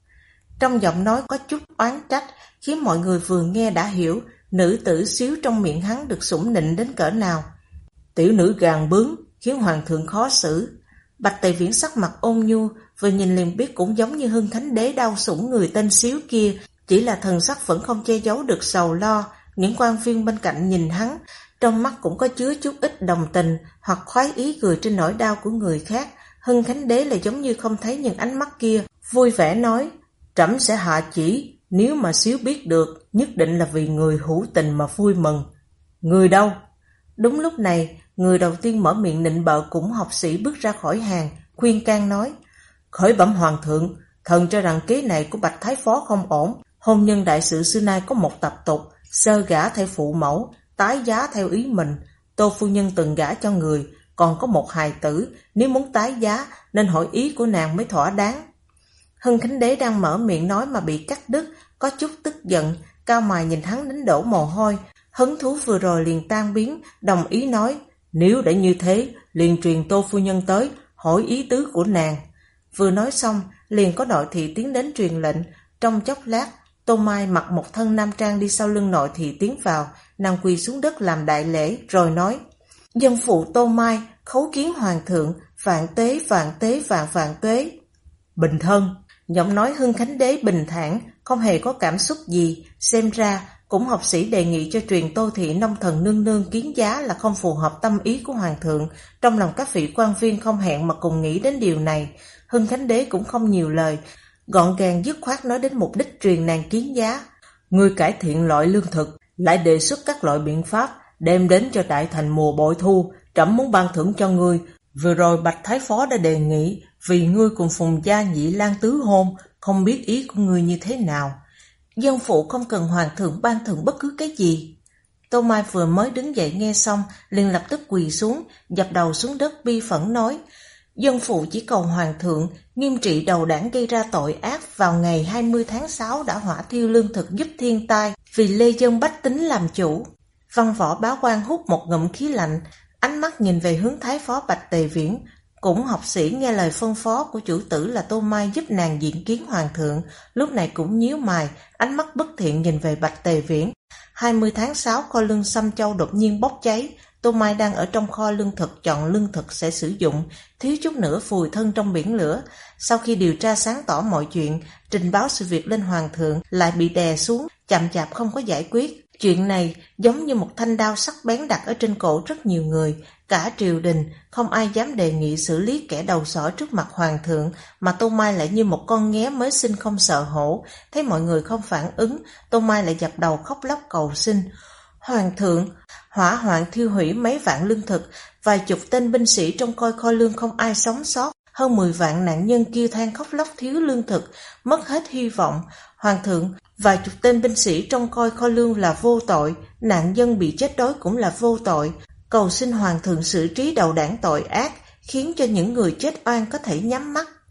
Trong giọng nói có chút oán trách, khiến mọi người vừa nghe đã hiểu nữ tử Xíu trong miệng hắn được sủng nịnh đến cỡ nào. Tiểu nữ gàn bướng khiến hoàng thượng khó xử. Bạch Tề Viễn sắc mặt ôn nhu, vừa nhìn liền biết cũng giống như Hưng Khánh Đế đau sủng người tên Xíu kia, chỉ là thần sắc vẫn không che giấu được sầu lo. Những quan viên bên cạnh nhìn hắn, trong mắt cũng có chứa chút ít đồng tình hoặc khoái ý cười trên nỗi đau của người khác. Hưng Khánh Đế là giống như không thấy những ánh mắt kia, vui vẻ nói: trẫm sẽ hạ chỉ, nếu mà Xíu biết được, nhất định là vì người hữu tình mà vui mừng. Người đâu? Đúng lúc này, người đầu tiên mở miệng nịnh bợ cũng học sĩ bước ra khỏi hàng, khuyên can nói: khởi bẩm hoàng thượng, thần cho rằng kế này của Bạch Thái Phó không ổn. Hôn nhân đại sự xưa nay có một tập tục, sơ gả theo phụ mẫu, tái giá theo ý mình. Tô phu nhân từng gả cho người, còn có một hài tử, nếu muốn tái giá nên hỏi ý của nàng mới thỏa đáng. Hưng Khánh Đế đang mở miệng nói mà bị cắt đứt, có chút tức giận, cao mày nhìn hắn đến đổ mồ hôi. Hứng thú vừa rồi liền tan biến, đồng ý nói: nếu đã như thế, liền truyền Tô phu nhân tới, hỏi ý tứ của nàng. Vừa nói xong, liền có nội thị tiến đến truyền lệnh. Trong chốc lát, Tô Mai mặc một thân nam trang đi sau lưng nội thị tiến vào, nàng quỳ xuống đất làm đại lễ, rồi nói: dân phụ Tô Mai khấu kiến hoàng thượng, vạn tế vạn tế vạn vạn tuế. Bình thân. Giọng nói Hưng Khánh Đế bình thản, không hề có cảm xúc gì. Xem ra cũng học sĩ đề nghị cho truyền Tô thị nông thần nương nương kiến giá là không phù hợp tâm ý của hoàng thượng. Trong lòng các vị quan viên không hẹn mà cùng nghĩ đến điều này. Hưng Khánh Đế cũng không nhiều lời, gọn gàng dứt khoát nói đến mục đích truyền nàng kiến giá. Ngươi cải thiện loại lương thực, lại đề xuất các loại biện pháp đem đến cho đại thành mùa bội thu, trẫm muốn ban thưởng cho ngươi. Vừa rồi Bạch Thái Phó đã đề nghị vì ngươi cùng Phùng gia Nhị Lang tứ hôn, không biết ý của ngươi như thế nào. Dân phụ không cần hoàng thượng ban thưởng bất cứ cái gì. Tô Mai vừa mới đứng dậy nghe xong, liền lập tức quỳ xuống, dập đầu xuống đất bi phẫn nói: dân phụ chỉ cầu hoàng thượng nghiêm trị đầu đảng gây ra tội ác vào ngày 20 tháng 6 đã hỏa thiêu lương thực giúp thiên tai, vì lê dân bách tính làm chủ. Văn võ bá quan hút một ngụm khí lạnh, ánh mắt nhìn về hướng Thái Phó Bạch Tề Viễn. Cũng học sĩ nghe lời phân phó của chủ tử là Tô Mai giúp nàng diện kiến hoàng thượng, lúc này cũng nhíu mày, ánh mắt bất thiện nhìn về Bạch Tề Viễn. 20 tháng 6 kho lương Sâm Châu đột nhiên bốc cháy, Tô Mai đang ở trong kho lương thực chọn lương thực sẽ sử dụng, thiếu chút nữa vùi thân trong biển lửa. Sau khi điều tra sáng tỏ mọi chuyện, trình báo sự việc lên hoàng thượng lại bị đè xuống, chậm chạp không có giải quyết. Chuyện này giống như một thanh đao sắc bén đặt ở trên cổ rất nhiều người, cả triều đình không ai dám đề nghị xử lý kẻ đầu sỏ trước mặt hoàng thượng, mà Tô Mai lại như một con nghé mới sinh không sợ hổ. Thấy mọi người không phản ứng, Tô Mai lại dập đầu khóc lóc cầu xin: hoàng thượng, hỏa hoạn thiêu hủy mấy vạn lương thực, vài chục tên binh sĩ trong coi kho lương không ai sống sót, hơn 10 vạn nạn nhân kêu than khóc lóc thiếu lương thực, mất hết hy vọng. Hoàng thượng, vài chục tên binh sĩ trong coi kho lương là vô tội, nạn dân bị chết đói cũng là vô tội. Cầu xin hoàng thượng xử trí đầu đảng tội ác, khiến cho những người chết oan có thể nhắm mắt.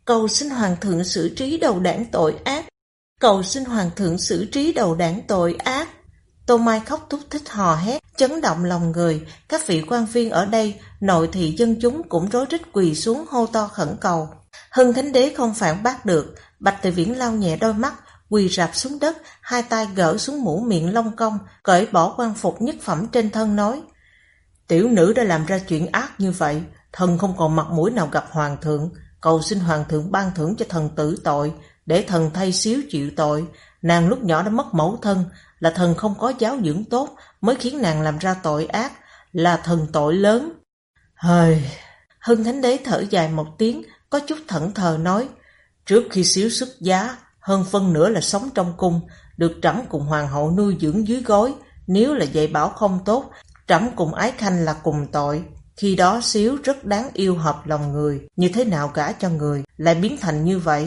Cầu xin hoàng thượng xử trí đầu đảng tội ác. Cầu xin hoàng thượng xử trí đầu đảng tội ác. Tô Mai khóc thút thít hò hét, chấn động lòng người. Các vị quan viên ở đây, nội thị dân chúng cũng rối rít quỳ xuống hô to khẩn cầu. Hưng Thánh Đế không phản bác được. Bạch Tề Viễn lau nhẹ đôi mắt, quỳ rạp xuống đất, hai tay gỡ xuống mũ miệng lông công, cởi bỏ quan phục nhất phẩm trên thân nói: Tiểu nữ đã làm ra chuyện ác như vậy, thần không còn mặt mũi nào gặp hoàng thượng, cầu xin hoàng thượng ban thưởng cho thần tử tội, để thần thay xíu chịu tội. Nàng lúc nhỏ đã mất mẫu thân, là thần không có giáo dưỡng tốt mới khiến nàng làm ra tội ác, là thần tội lớn. Hời. Hưng Thánh Đế thở dài một tiếng, có chút thẫn thờ nói: Trước khi xíu xuất giá, hơn phân nửa là sống trong cung, được trẫm cùng hoàng hậu nuôi dưỡng dưới gối. Nếu là dạy bảo không tốt, trẫm cùng Ái Khanh là cùng tội. Khi đó xíu rất đáng yêu hợp lòng người, như thế nào gả cho người lại biến thành như vậy?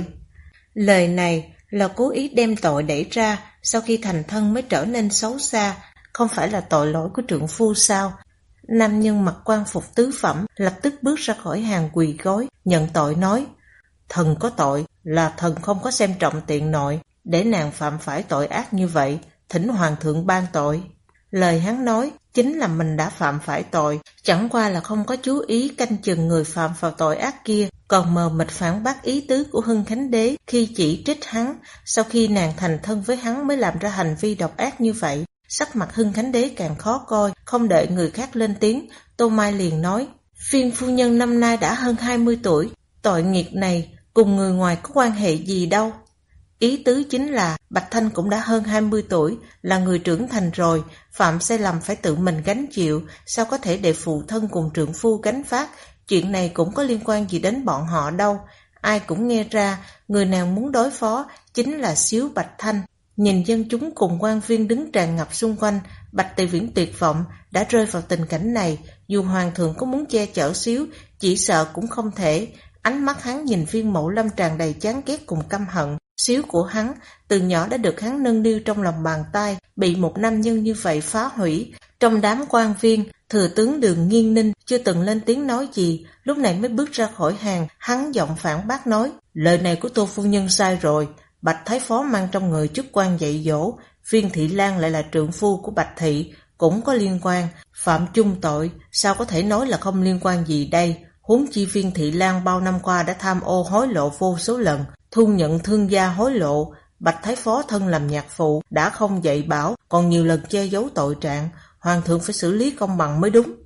Lời này là cố ý đem tội đẩy ra, sau khi thành thân mới trở nên xấu xa, không phải là tội lỗi của trượng phu sao? Nam nhân mặc quan phục tứ phẩm lập tức bước ra khỏi hàng quỳ gối, nhận tội nói: Thần có tội, là thần không có xem trọng tiện nội, để nàng phạm phải tội ác như vậy, thỉnh hoàng thượng ban tội. Lời hắn nói chính là mình đã phạm phải tội, chẳng qua là không có chú ý canh chừng người phạm vào tội ác kia, còn mờ mịt phản bác ý tứ của Hưng Khánh Đế khi chỉ trích hắn, sau khi nàng thành thân với hắn mới làm ra hành vi độc ác như vậy. Sắc mặt Hưng Khánh Đế càng khó coi, không đợi người khác lên tiếng, Tô Mai liền nói: Phiên phu nhân năm nay đã hơn 20 tuổi, tội nghiệp này cùng người ngoài có quan hệ gì đâu. Ý tứ chính là Bạch Thanh cũng đã hơn 20 tuổi, là người trưởng thành rồi, phạm sai lầm phải tự mình gánh chịu, sao có thể để phụ thân cùng trượng phu gánh vác, chuyện này cũng có liên quan gì đến bọn họ đâu. Ai cũng nghe ra, người nàng muốn đối phó chính là xíu Bạch Thanh. Nhìn dân chúng cùng quan viên đứng tràn ngập xung quanh, Bạch Tề Viễn tuyệt vọng, đã rơi vào tình cảnh này, dù hoàng thượng có muốn che chở xíu, chỉ sợ cũng không thể. Ánh mắt hắn nhìn Viên Mộ Lâm tràn đầy chán ghét cùng căm hận. Xíu của hắn, từ nhỏ đã được hắn nâng niu trong lòng bàn tay, bị một nam nhân như vậy phá hủy. Trong đám quan viên, thừa tướng Đường Nghiên Ninh chưa từng lên tiếng nói gì, lúc này mới bước ra khỏi hàng, hắn giọng phản bác nói: Lời này của Tô phu nhân sai rồi, Bạch Thái Phó mang trong người chức quan dạy dỗ, Viên Thị Lan lại là trượng phu của Bạch Thị, cũng có liên quan, phạm chung tội, sao có thể nói là không liên quan gì đây? Huống chi Viên Thị Lan bao năm qua đã tham ô hối lộ vô số lần, thu nhận thương gia hối lộ. Bạch Thái Phó thân làm nhạc phụ, đã không dạy bảo, còn nhiều lần che giấu tội trạng, hoàng thượng phải xử lý công bằng mới đúng.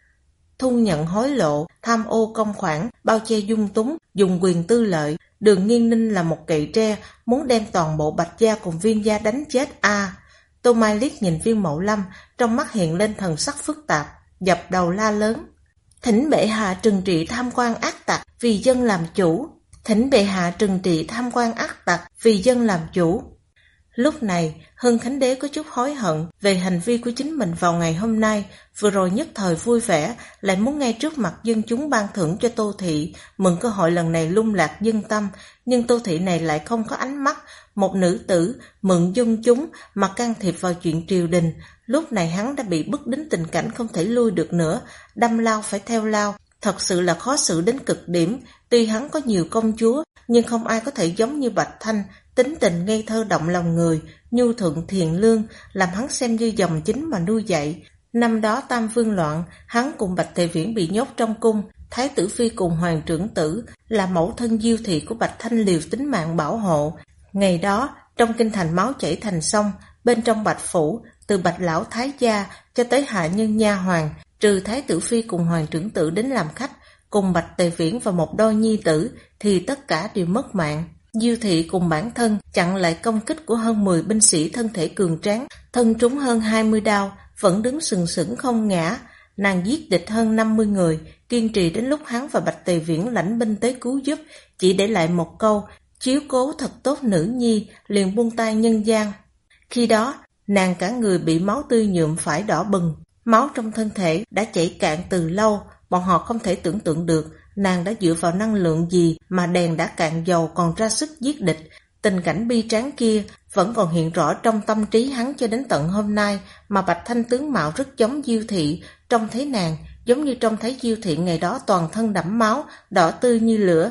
Thu nhận hối lộ, tham ô công khoản, bao che dung túng, dùng quyền tư lợi. Đường Nghiên Ninh là một cậy tre, muốn đem toàn bộ Bạch gia cùng Viên gia đánh chết a. Tô Mai liếc nhìn Viên Mộ Lâm, trong mắt hiện lên thần sắc phức tạp, dập đầu la lớn: Thỉnh bệ hạ trừng trị tham quan ác tặc, vì dân làm chủ. Thỉnh bệ hạ trừng trị tham quan ác tặc, vì dân làm chủ. Lúc này, Hưng Khánh Đế có chút hối hận về hành vi của chính mình vào ngày hôm nay, vừa rồi nhất thời vui vẻ, lại muốn ngay trước mặt dân chúng ban thưởng cho Tô Thị, mừng cơ hội lần này lung lạc dân tâm, nhưng Tô Thị này lại không có ánh mắt, một nữ tử mượn dân chúng mà can thiệp vào chuyện triều đình. Lúc này hắn đã bị bức đến tình cảnh không thể lui được nữa, đâm lao phải theo lao, thật sự là khó xử đến cực điểm. Tuy hắn có nhiều công chúa, nhưng không ai có thể giống như Bạch Thanh, tính tình ngây thơ động lòng người, nhu thuận thiện lương, làm hắn xem như dòng chính mà nuôi dạy. Năm đó Tam Vương loạn, hắn cùng Bạch Tề Viễn bị nhốt trong cung, Thái tử Phi cùng Hoàng trưởng tử là mẫu thân Diêu thị của Bạch Thanh liều tính mạng bảo hộ. Ngày đó, trong kinh thành máu chảy thành sông, bên trong Bạch phủ, từ Bạch lão thái gia cho tới hạ nhân nha hoàng, trừ Thái tử Phi cùng Hoàng trưởng tử đến làm khách, cùng Bạch Tề Viễn và một đôi nhi tử, thì tất cả đều mất mạng. Diêu thị cùng bản thân chặn lại công kích của hơn 10 binh sĩ thân thể cường tráng, thân trúng hơn 20 đao, vẫn đứng sừng sững không ngã. Nàng giết địch hơn 50 người, kiên trì đến lúc hắn và Bạch Tề Viễn lãnh binh tới cứu giúp, chỉ để lại một câu: chiếu cố thật tốt nữ nhi, liền buông tay nhân gian. Khi đó, nàng cả người bị máu tươi nhuộm phải đỏ bừng, máu trong thân thể đã chảy cạn từ lâu, bọn họ không thể tưởng tượng được nàng đã dựa vào năng lượng gì mà đèn đã cạn dầu còn ra sức giết địch. Tình cảnh bi tráng kia vẫn còn hiện rõ trong tâm trí hắn cho đến tận hôm nay, mà Bạch Thanh tướng mạo rất giống Diêu thị, trông thấy nàng giống như trông thấy Diêu thị ngày đó toàn thân đẫm máu, đỏ tươi như lửa.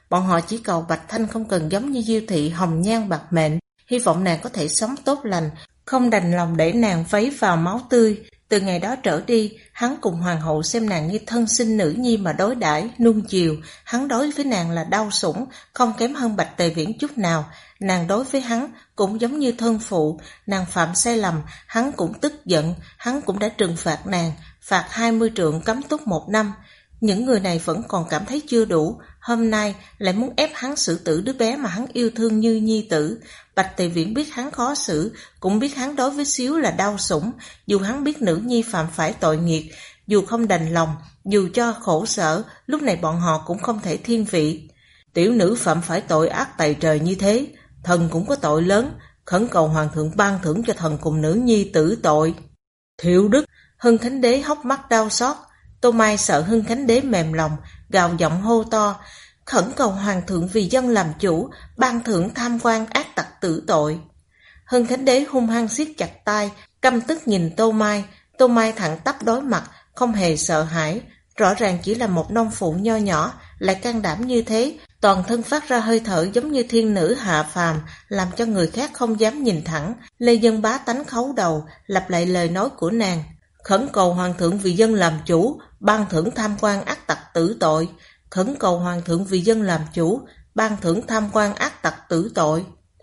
Bọn họ chỉ cầu Bạch Thanh không cần giống như Diêu thị hồng nhan bạc mệnh, hy vọng nàng có thể sống tốt lành, không đành lòng để nàng vấy vào máu tươi. Từ ngày đó trở đi, hắn cùng hoàng hậu xem nàng như thân sinh nữ nhi mà đối đãi, nuông chiều. Hắn đối với nàng là đau sủng, không kém hơn Bạch Tề Viễn chút nào. Nàng đối với hắn cũng giống như thân phụ. Nàng phạm sai lầm, hắn cũng tức giận. Hắn cũng đã trừng phạt nàng, phạt 20 trượng cấm túc 1 năm. Những người này vẫn còn cảm thấy chưa đủ, hôm nay lại muốn ép hắn xử tử đứa bé mà hắn yêu thương như nhi tử. Bạch Tề Viễn biết hắn khó xử, cũng biết hắn đối với Xíu là đau sủng, dù hắn biết nữ nhi phạm phải tội nghiệt, dù không đành lòng, dù cho khổ sở, lúc này bọn họ cũng không thể thiên vị. Tiểu nữ phạm phải tội ác tày trời như thế, thần cũng có tội lớn, khẩn cầu hoàng thượng ban thưởng cho thần cùng nữ nhi tử tội. Thiệu Đức, Hưng Khánh Đế hốc mắt đau xót. Tô Mai sợ Hưng Khánh Đế mềm lòng, gào giọng hô to, khẩn cầu hoàng thượng vì dân làm chủ, ban thưởng tham quan ác tặc tử tội. Hưng Khánh Đế hung hăng siết chặt tay, căm tức nhìn Tô Mai. Tô Mai thẳng tắp đối mặt, không hề sợ hãi. Rõ ràng chỉ là một nông phụ nho nhỏ, lại can đảm như thế, toàn thân phát ra hơi thở giống như thiên nữ hạ phàm, làm cho người khác không dám nhìn thẳng. Lê Dân bá tánh khấu đầu, lặp lại lời nói của nàng. Khẩn cầu hoàng thượng vì dân làm chủ, ban thưởng tham quan ác tặc tử tội. Khẩn cầu hoàng thượng vì dân làm chủ, ban thưởng tham quan ác tặc tử tội.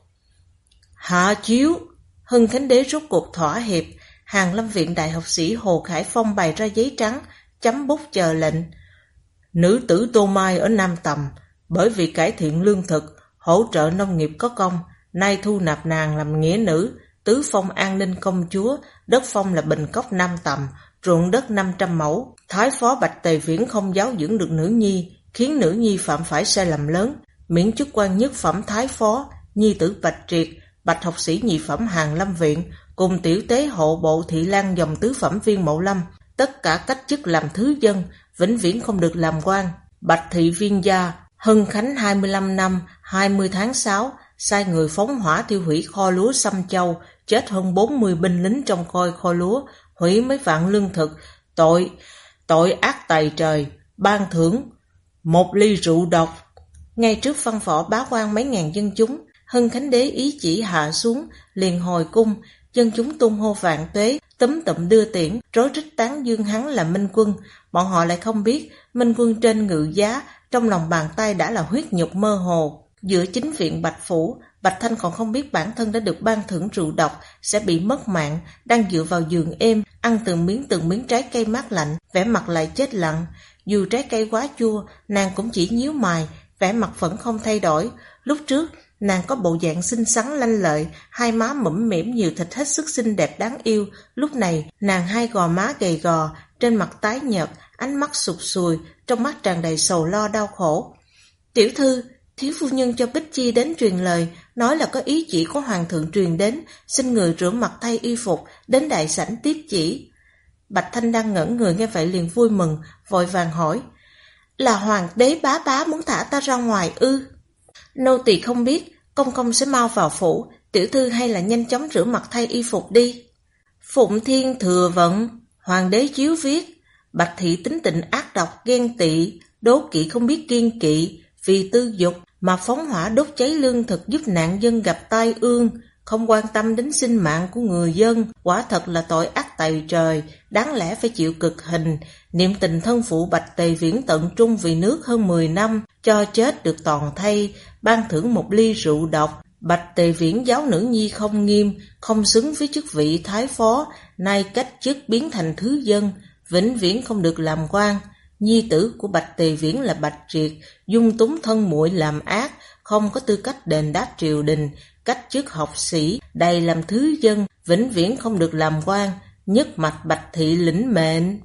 Hạ chiếu. Hưng Khánh Đế rốt cuộc thỏa hiệp. Hàn Lâm Viện đại học sĩ Hồ Khải Phong bày ra giấy trắng, chấm bút chờ lệnh. Nữ tử Tô Mai ở Nam Tầm, bởi vì cải thiện lương thực, hỗ trợ nông nghiệp có công, nay thu nạp nàng làm nghĩa nữ, tứ phong an ninh công chúa, đất phong là Bình Cốc Nam Tầm, ruộng đất 500 mẫu. Thái phó Bạch Tề Viễn không giáo dưỡng được nữ nhi, khiến nữ nhi phạm phải sai lầm lớn, miễn chức quan nhất phẩm thái phó, nhi tử Bạch Triệt, Bạch học sĩ nhị phẩm Hàn Lâm Viện, cùng tiểu tế hộ bộ thị lang dòng tứ phẩm Viên Mậu Lâm, tất cả cách chức làm thứ dân, vĩnh viễn không được làm quan. Bạch thị Viên gia, Hưng Khánh 25 năm, 20 tháng 6, sai người phóng hỏa tiêu hủy kho lúa Sâm Châu, chết hơn 40 binh lính trong coi kho lúa, hủy mấy vạn lương thực, tội ác tày trời, ban thưởng 1 ly rượu độc. Ngay trước văn võ bá quan mấy ngàn dân chúng, Hưng Khánh Đế ý chỉ hạ xuống, liền hồi cung, dân chúng tung hô vạn tuế, túm tụm đưa tiễn, rối rít tán dương hắn là minh quân. Bọn họ lại không biết, minh quân trên ngự giá, trong lòng bàn tay đã là huyết nhục mơ hồ. Giữa chính viện Bạch Phủ, Bạch Thanh còn không biết bản thân đã được ban thưởng rượu độc, sẽ bị mất mạng, đang dựa vào giường êm, ăn từng miếng trái cây mát lạnh, vẻ mặt lại chết lặng. Dù trái cây quá chua, nàng cũng chỉ nhíu mày, vẻ mặt vẫn không thay đổi. Lúc trước, nàng có bộ dạng xinh xắn lanh lợi, hai má mũm mĩm nhiều thịt hết sức xinh đẹp đáng yêu. Lúc này, nàng hai gò má gầy gò, trên mặt tái nhợt, ánh mắt sụt sùi, trong mắt tràn đầy sầu lo đau khổ. Tiểu thư, thiếu phu nhân cho Bích Chi đến truyền lời, nói là có ý chỉ của hoàng thượng truyền đến, xin người rửa mặt thay y phục, đến đại sảnh tiếp chỉ. Bạch Thanh đang ngẩn người nghe vậy liền vui mừng, vội vàng hỏi, là hoàng đế bá bá muốn thả ta ra ngoài ư? Nô tỳ không biết, công công sẽ mau vào phủ, tiểu thư hay là nhanh chóng rửa mặt thay y phục đi. Phụng Thiên thừa vận, hoàng đế chiếu viết, Bạch thị tính tình ác độc ghen tị, đố kỵ không biết kiêng kỵ, vì tư dục mà phóng hỏa đốt cháy lương thực giúp nạn dân gặp tai ương, không quan tâm đến sinh mạng của người dân, quả thật là tội ác tày trời, đáng lẽ phải chịu cực hình. Niệm tình thân phụ Bạch Tề Viễn tận trung vì nước hơn 10 năm, cho chết được toàn thây, ban thưởng 1 ly rượu độc. Bạch Tề Viễn giáo nữ nhi không nghiêm, không xứng với chức vị thái phó, nay cách chức biến thành thứ dân, vĩnh viễn không được làm quan. Nhi tử của Bạch Tề Viễn là Bạch Triệt, dung túng thân muội làm ác, không có tư cách đền đáp triều đình, cách chức học sĩ, đầy làm thứ dân, vĩnh viễn không được làm quan, nhất mạch Bạch thị lĩnh mệnh.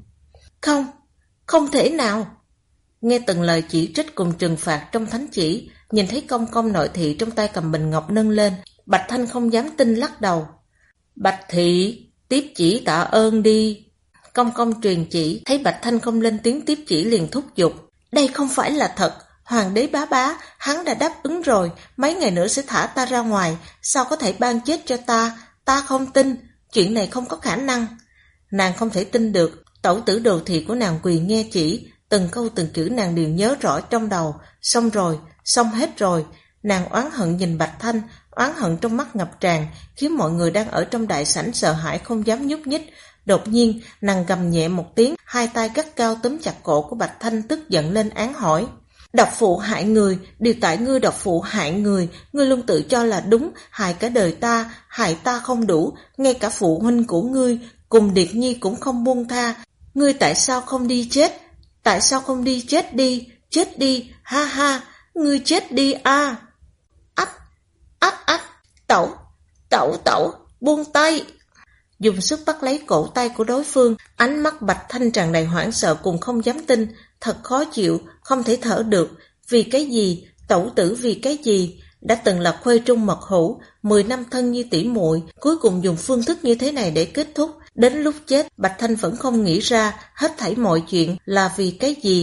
Không thể nào. Nghe từng lời chỉ trích cùng trừng phạt trong thánh chỉ, nhìn thấy công công nội thị trong tay cầm bình ngọc nâng lên, Bạch Thanh không dám tin lắc đầu. Bạch thị, tiếp chỉ tạ ơn đi. Công công truyền chỉ, thấy Bạch Thanh không lên tiếng tiếp chỉ liền thúc giục. Đây không phải là thật, hoàng đế bá bá, hắn đã đáp ứng rồi, mấy ngày nữa sẽ thả ta ra ngoài, sao có thể ban chết cho ta không tin, chuyện này không có khả năng. Nàng không thể tin được, tẩu tử đồ thị của nàng quỳ nghe chỉ, từng câu từng chữ nàng đều nhớ rõ trong đầu, xong rồi Xong hết rồi. Nàng oán hận nhìn Bạch Thanh, oán hận trong mắt ngập tràn, khiến mọi người đang ở trong đại sảnh sợ hãi không dám nhúc nhích. Đột nhiên, nàng gầm nhẹ một tiếng, hai tay gắt cao túm chặt cổ của Bạch Thanh, tức giận lên án hỏi. Độc phụ hại người, đều tại ngươi độc phụ hại người, ngươi luôn tự cho là đúng, hại cả đời ta, hại ta không đủ, ngay cả phụ huynh của ngươi, cùng Điệt Nhi cũng không buông tha. Ngươi tại sao không đi chết? Tại sao không đi chết đi, ha ha, ngươi chết đi a. Ách, tẩu, buông tay. Dùng sức bắt lấy cổ tay của đối phương, ánh mắt Bạch Thanh tràn đầy hoảng sợ cùng không dám tin, thật khó chịu, không thể thở được. Vì cái gì? Tẩu tử vì cái gì? Đã từng là khuê trung mật hữu, 10 năm thân như tỉ muội, cuối cùng dùng phương thức như thế này để kết thúc. Đến lúc chết, Bạch Thanh vẫn không nghĩ ra hết thảy mọi chuyện là vì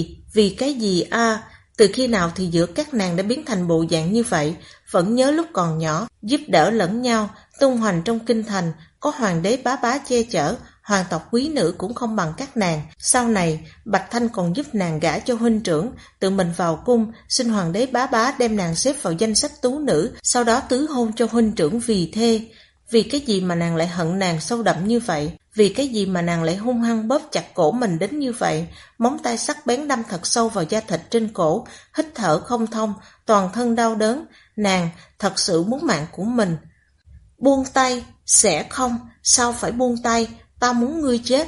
cái gì a? Từ khi nào thì giữa các nàng đã biến thành bộ dạng như vậy? Vẫn nhớ lúc còn nhỏ, giúp đỡ lẫn nhau, tung hoành trong kinh thành, có hoàng đế bá bá che chở, hoàng tộc quý nữ cũng không bằng các nàng. Sau này, Bạch Thanh còn giúp nàng gả cho huynh trưởng, tự mình vào cung, xin hoàng đế bá bá đem nàng xếp vào danh sách tú nữ, sau đó tứ hôn cho huynh trưởng vì thê. Vì cái gì mà nàng lại hận nàng sâu đậm như vậy? Vì cái gì mà nàng lại hung hăng bóp chặt cổ mình đến như vậy? Móng tay sắc bén đâm thật sâu vào da thịt trên cổ, hít thở không thông, toàn thân đau đớn. Nàng thật sự muốn mạng của mình. Buông tay, sẽ không, sao phải buông tay? Ta muốn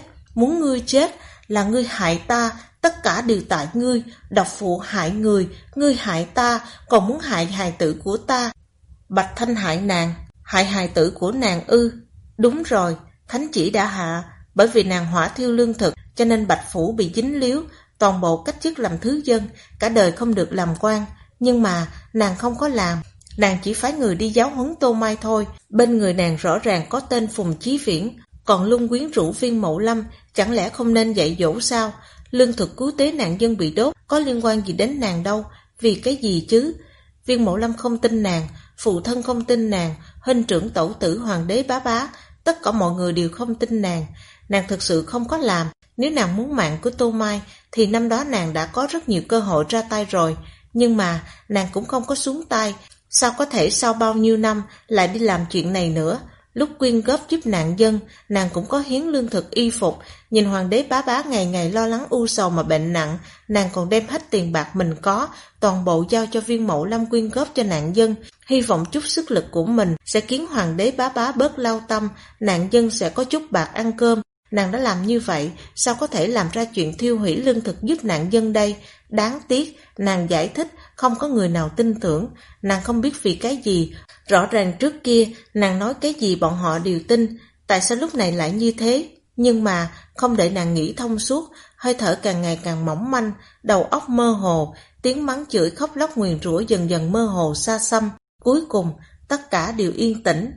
ngươi chết, là ngươi hại ta, tất cả đều tại ngươi, độc phụ hại người, ngươi hại ta, còn muốn hại hài tử của ta. Bạch Thanh hại nàng, hại hài tử của nàng ư? Đúng rồi, thánh chỉ đã hạ, bởi vì nàng hỏa thiêu lương thực, cho nên Bạch Phủ bị dính líu, toàn bộ cách chức làm thứ dân, cả đời không được làm quan. Nhưng mà nàng không có làm, nàng chỉ phái người đi giáo huấn Tô Mai thôi. Bên người nàng rõ ràng có tên Phùng Chí Viễn, còn luôn quyến rũ Viên Mậu Lâm, chẳng lẽ không nên dạy dỗ sao? Lương thực cứu tế nạn dân bị đốt có liên quan gì đến nàng đâu, vì cái gì chứ? Viên Mậu Lâm không tin nàng, phụ thân không tin nàng, huynh trưởng tẩu tử hoàng đế bá bá, tất cả mọi người đều không tin nàng. Nàng thực sự không có làm. Nếu nàng muốn mạng của Tô Mai thì năm đó nàng đã có rất nhiều cơ hội ra tay rồi, nhưng mà nàng cũng không có xuống tay. Sao có thể sau bao nhiêu năm lại đi làm chuyện này nữa? Lúc quyên góp giúp nạn dân, nàng cũng có hiến lương thực y phục. Nhìn hoàng đế bá bá ngày ngày lo lắng u sầu mà bệnh nặng, nàng còn đem hết tiền bạc mình có, toàn bộ giao cho Viên Mậu Lâm quyên góp cho nạn dân, hy vọng chút sức lực của mình sẽ khiến hoàng đế bá bá bớt lao tâm, nạn dân sẽ có chút bạc ăn cơm. Nàng đã làm như vậy, sao có thể làm ra chuyện thiêu hủy lương thực giúp nạn dân đây? Đáng tiếc, nàng giải thích, không có người nào tin tưởng. Nàng không biết vì cái gì, rõ ràng trước kia, nàng nói cái gì bọn họ đều tin, tại sao lúc này lại như thế? Nhưng mà, không để nàng nghĩ thông suốt, hơi thở càng ngày càng mỏng manh, đầu óc mơ hồ, tiếng mắng chửi khóc lóc nguyền rủa dần dần mơ hồ xa xăm. Cuối cùng, tất cả đều yên tĩnh.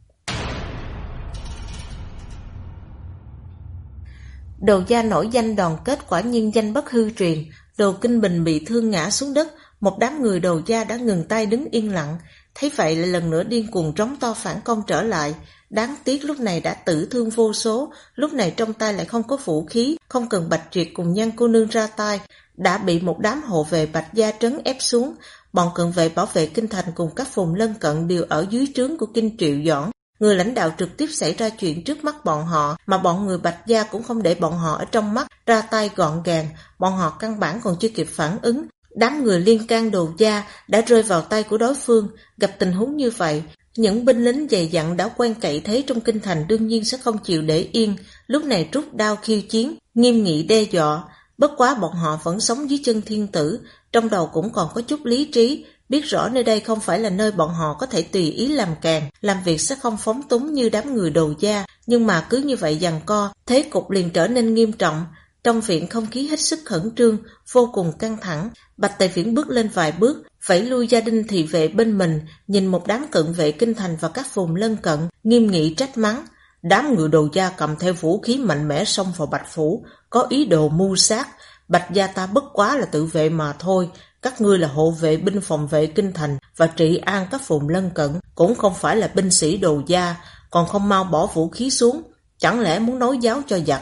Đồ gia nổi danh đoàn kết quả nhiên danh bất hư truyền. Đồ Kinh Bình bị thương ngã xuống đất, một đám người Đồ gia đã ngừng tay đứng yên lặng. Thấy vậy lại lần nữa điên cuồng trống to phản công trở lại. Đáng tiếc lúc này đã tử thương vô số, lúc này trong tay lại không có vũ khí, không cần Bạch Triệt cùng Nhan cô nương ra tay, đã bị một đám hộ vệ Bạch gia trấn ép xuống. Bọn cận vệ bảo vệ kinh thành cùng các vùng lân cận đều ở dưới trướng của Kinh Triệu Doãn. Người lãnh đạo trực tiếp xảy ra chuyện trước mắt bọn họ, mà bọn người Bạch gia cũng không để bọn họ ở trong mắt, ra tay gọn gàng, bọn họ căn bản còn chưa kịp phản ứng. Đám người liên can Đồ gia đã rơi vào tay của đối phương. Gặp tình huống như vậy, những binh lính dày dặn đã quen cậy thế trong kinh thành đương nhiên sẽ không chịu để yên, lúc này rút đao khiêu chiến, nghiêm nghị đe dọa. Bất quá bọn họ vẫn sống dưới chân thiên tử, trong đầu cũng còn có chút lý trí, biết rõ nơi đây không phải là nơi bọn họ có thể tùy ý làm càn, làm việc sẽ không phóng túng như đám người Đồ gia, nhưng mà cứ như vậy giằng co, thế cục liền trở nên nghiêm trọng. Trong viện không khí hết sức khẩn trương, vô cùng căng thẳng. Bạch Tề Viễn bước lên vài bước, vẫy lui gia đình thị vệ bên mình, nhìn một đám cận vệ kinh thành và các vùng lân cận, nghiêm nghị trách mắng. Đám người Đồ gia cầm theo vũ khí mạnh mẽ xông vào Bạch Phủ, có ý đồ mưu sát. Bạch gia ta bất quá là tự vệ mà thôi, các ngươi là hộ vệ binh phòng vệ kinh thành và trị an các vùng lân cận, cũng không phải là binh sĩ Đồ gia, còn không mau bỏ vũ khí xuống, chẳng lẽ muốn nói giáo cho giặc.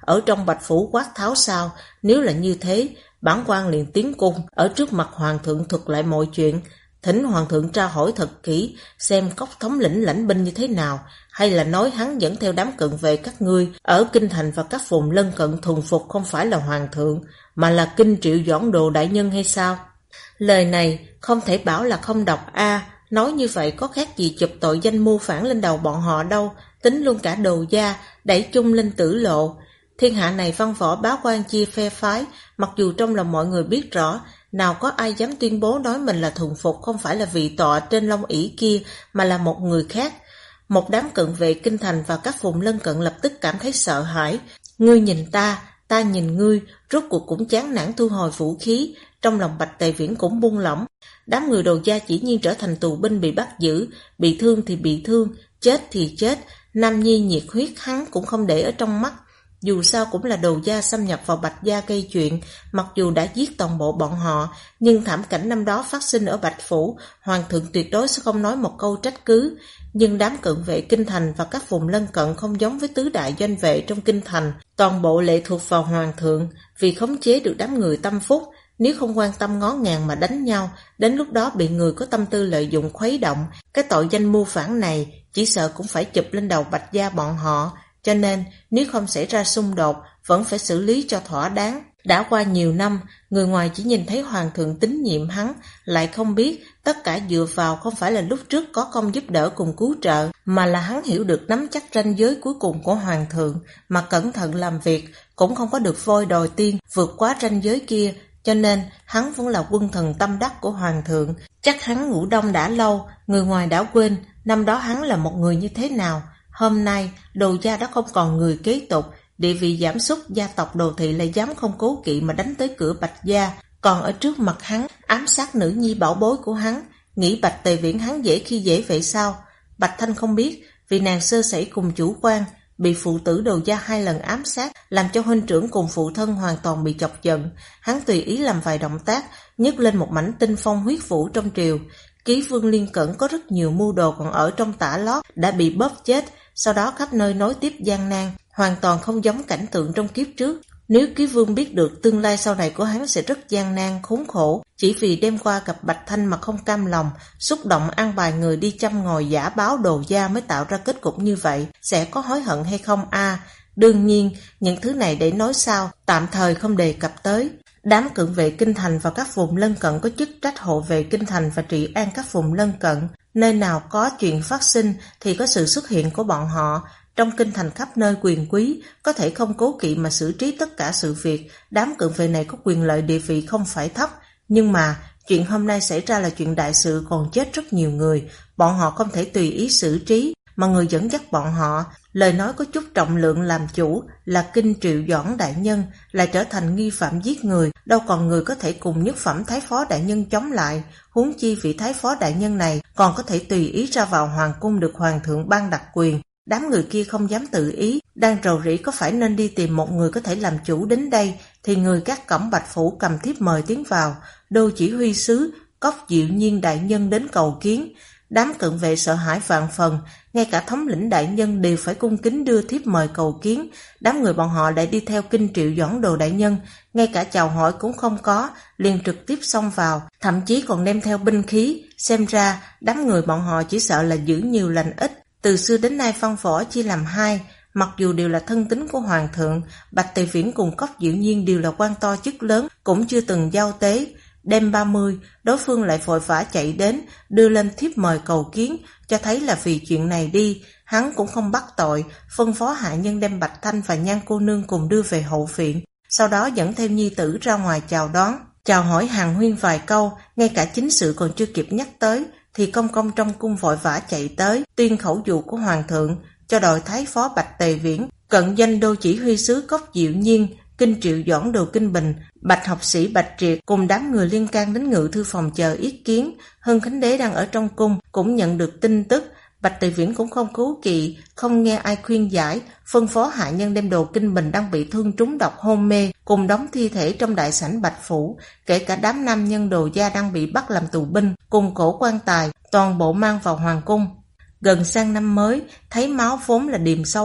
ở trong Bạch Phủ quát tháo sao? Nếu là như thế, bản quan liền tiến cung, ở trước mặt hoàng thượng thuật lại mọi chuyện, thỉnh hoàng thượng tra hỏi thật kỹ, xem Cốc thống lĩnh lãnh binh như thế nào, hay là nói hắn dẫn theo đám cận vệ các ngươi ở kinh thành và các vùng lân cận thuần phục không phải là hoàng thượng, mà là Kinh Triệu Doãn Đồ đại nhân hay sao? Lời này không thể bảo là không độc a, nói như vậy có khác gì chụp tội danh mưu phản lên đầu bọn họ đâu, tính luôn cả Đồ gia, đẩy chung lên tử lộ. Thiên hạ này văn võ bá quan chia phe phái, mặc dù trong lòng mọi người biết rõ, nào có ai dám tuyên bố nói mình là thuần phục không phải là vị tọa trên long ỷ kia, mà là một người khác. Một đám cận vệ kinh thành và các vùng lân cận lập tức cảm thấy sợ hãi. Ngươi nhìn ta, ta nhìn ngươi, rốt cuộc cũng chán nản thu hồi vũ khí, trong lòng Bạch Tề Viễn cũng buông lỏng. Đám người Đồ gia chỉ nhiên trở thành tù binh bị bắt giữ, bị thương thì bị thương, chết thì chết, nam nhi nhiệt huyết hắn cũng không để ở trong mắt. Dù sao cũng là Đồ gia xâm nhập vào Bạch gia gây chuyện, mặc dù đã giết toàn bộ bọn họ, nhưng thảm cảnh năm đó phát sinh ở Bạch Phủ, hoàng thượng tuyệt đối sẽ không nói một câu trách cứ. Nhưng đám cận vệ kinh thành và các vùng lân cận không giống với tứ đại doanh vệ trong kinh thành, toàn bộ lệ thuộc vào hoàng thượng, vì khống chế được đám người tâm phúc, nếu không quan tâm ngó ngàng mà đánh nhau, đến lúc đó bị người có tâm tư lợi dụng khuấy động, cái tội danh mưu phản này chỉ sợ cũng phải chụp lên đầu Bạch gia bọn họ. Cho nên, nếu không xảy ra xung đột, vẫn phải xử lý cho thỏa đáng. Đã qua nhiều năm, người ngoài chỉ nhìn thấy hoàng thượng tín nhiệm hắn, lại không biết tất cả dựa vào không phải là lúc trước có công giúp đỡ cùng cứu trợ, mà là hắn hiểu được nắm chắc ranh giới cuối cùng của hoàng thượng, mà cẩn thận làm việc, cũng không có được voi đòi tiên vượt quá ranh giới kia, cho nên hắn vẫn là quân thần tâm đắc của hoàng thượng. Chắc hắn ngủ đông đã lâu, người ngoài đã quên năm đó hắn là một người như thế nào. Hôm nay, Đồ gia đã không còn người kế tục, địa vị giảm sút, gia tộc Đồ thị lại dám không cố kỵ mà đánh tới cửa Bạch gia, còn ở trước mặt hắn ám sát nữ nhi bảo bối của hắn, nghĩ Bạch Tề Viễn hắn dễ khi dễ vậy sao? Bạch Thanh không biết, vì nàng sơ sẩy cùng chủ quan, bị phụ tử Đồ gia 2 lần ám sát, làm cho huynh trưởng cùng phụ thân hoàn toàn bị chọc giận. Hắn tùy ý làm vài động tác, nhấc lên một mảnh tinh phong huyết vũ trong triều. Ký Vương Liên Cẩn có rất nhiều mưu đồ còn ở trong tả lót đã bị bóp chết, sau đó khắp nơi nối tiếp gian nan, hoàn toàn không giống cảnh tượng trong kiếp trước. Nếu Ký Vương biết được tương lai sau này của hắn sẽ rất gian nan, khốn khổ, chỉ vì đêm qua gặp Bạch Thanh mà không cam lòng, xúc động an bài người đi châm ngòi giả báo Đồ gia mới tạo ra kết cục như vậy, sẽ có hối hận hay không a? Đương nhiên, những thứ này để nói sau, tạm thời không đề cập tới. Đám cận vệ kinh thành và các vùng lân cận có chức trách hộ vệ kinh thành và trị an các vùng lân cận. Nơi nào có chuyện phát sinh thì có sự xuất hiện của bọn họ. Trong kinh thành khắp nơi quyền quý, có thể không cố kỵ mà xử trí tất cả sự việc. Đám cận vệ này có quyền lợi địa vị không phải thấp. Nhưng mà, chuyện hôm nay xảy ra là chuyện đại sự, còn chết rất nhiều người. Bọn họ không thể tùy ý xử trí, mà người dẫn dắt bọn họ, lời nói có chút trọng lượng làm chủ, là Kinh Triệu Doãn đại nhân, lại trở thành nghi phạm giết người, đâu còn người có thể cùng nhất phẩm Thái Phó đại nhân chống lại. Huống chi vị Thái Phó đại nhân này còn có thể tùy ý ra vào hoàng cung được hoàng thượng ban đặc quyền. Đám người kia không dám tự ý, đang rầu rĩ có phải nên đi tìm một người có thể làm chủ đến đây, thì người gác cổng Bạch Phủ cầm thiếp mời tiến vào. Đô chỉ huy sứ Cốc Diệu Nhiên đại nhân đến cầu kiến. Đám cận vệ sợ hãi vạn phần, ngay cả thống lĩnh đại nhân đều phải cung kính đưa thiếp mời cầu kiến. Đám người bọn họ lại đi theo Kinh Triệu Doãn Đồ đại nhân, ngay cả chào hỏi cũng không có, liền trực tiếp xông vào, thậm chí còn đem theo binh khí. Xem ra đám người bọn họ chỉ sợ là giữ nhiều lành ít. Từ xưa đến nay văn võ chia làm hai, mặc dù đều là thân tín của hoàng thượng, Bạch Tề Viễn cùng Cốc Diệu Nhiên đều là quan to chức lớn, cũng chưa từng giao tế. Đêm 30, đối phương lại vội vã chạy đến, đưa lên thiếp mời cầu kiến, cho thấy là vì chuyện này đi. Hắn cũng không bắt tội, phân phó hạ nhân đem Bạch Thanh và Nhan cô nương cùng đưa về hậu viện, sau đó dẫn theo nhi tử ra ngoài chào đón, chào hỏi hàn huyên vài câu. Ngay cả chính sự còn chưa kịp nhắc tới, thì công công trong cung vội vã chạy tới, tuyên khẩu dụ của hoàng thượng, cho đội Thái Phó Bạch Tề Viễn, cận danh đô chỉ huy sứ Cốc Diệu Nhiên, Kinh Triệu Doãn Đồ Kinh Bình, Bạch học sĩ Bạch Triệt cùng đám người liên can đến ngự thư phòng chờ ý kiến. Hưng Khánh Đế đang ở trong cung, cũng nhận được tin tức. Bạch Tề Viễn cũng không cố kỵ, không nghe ai khuyên giải, phân phó hạ nhân đem Đồ Kinh Bình đang bị thương trúng độc hôn mê, cùng đóng thi thể trong đại sảnh Bạch Phủ, kể cả đám nam nhân Đồ gia đang bị bắt làm tù binh, cùng cổ quan tài, toàn bộ mang vào hoàng cung. Gần sang năm mới, thấy máu vốn là điềm xấu,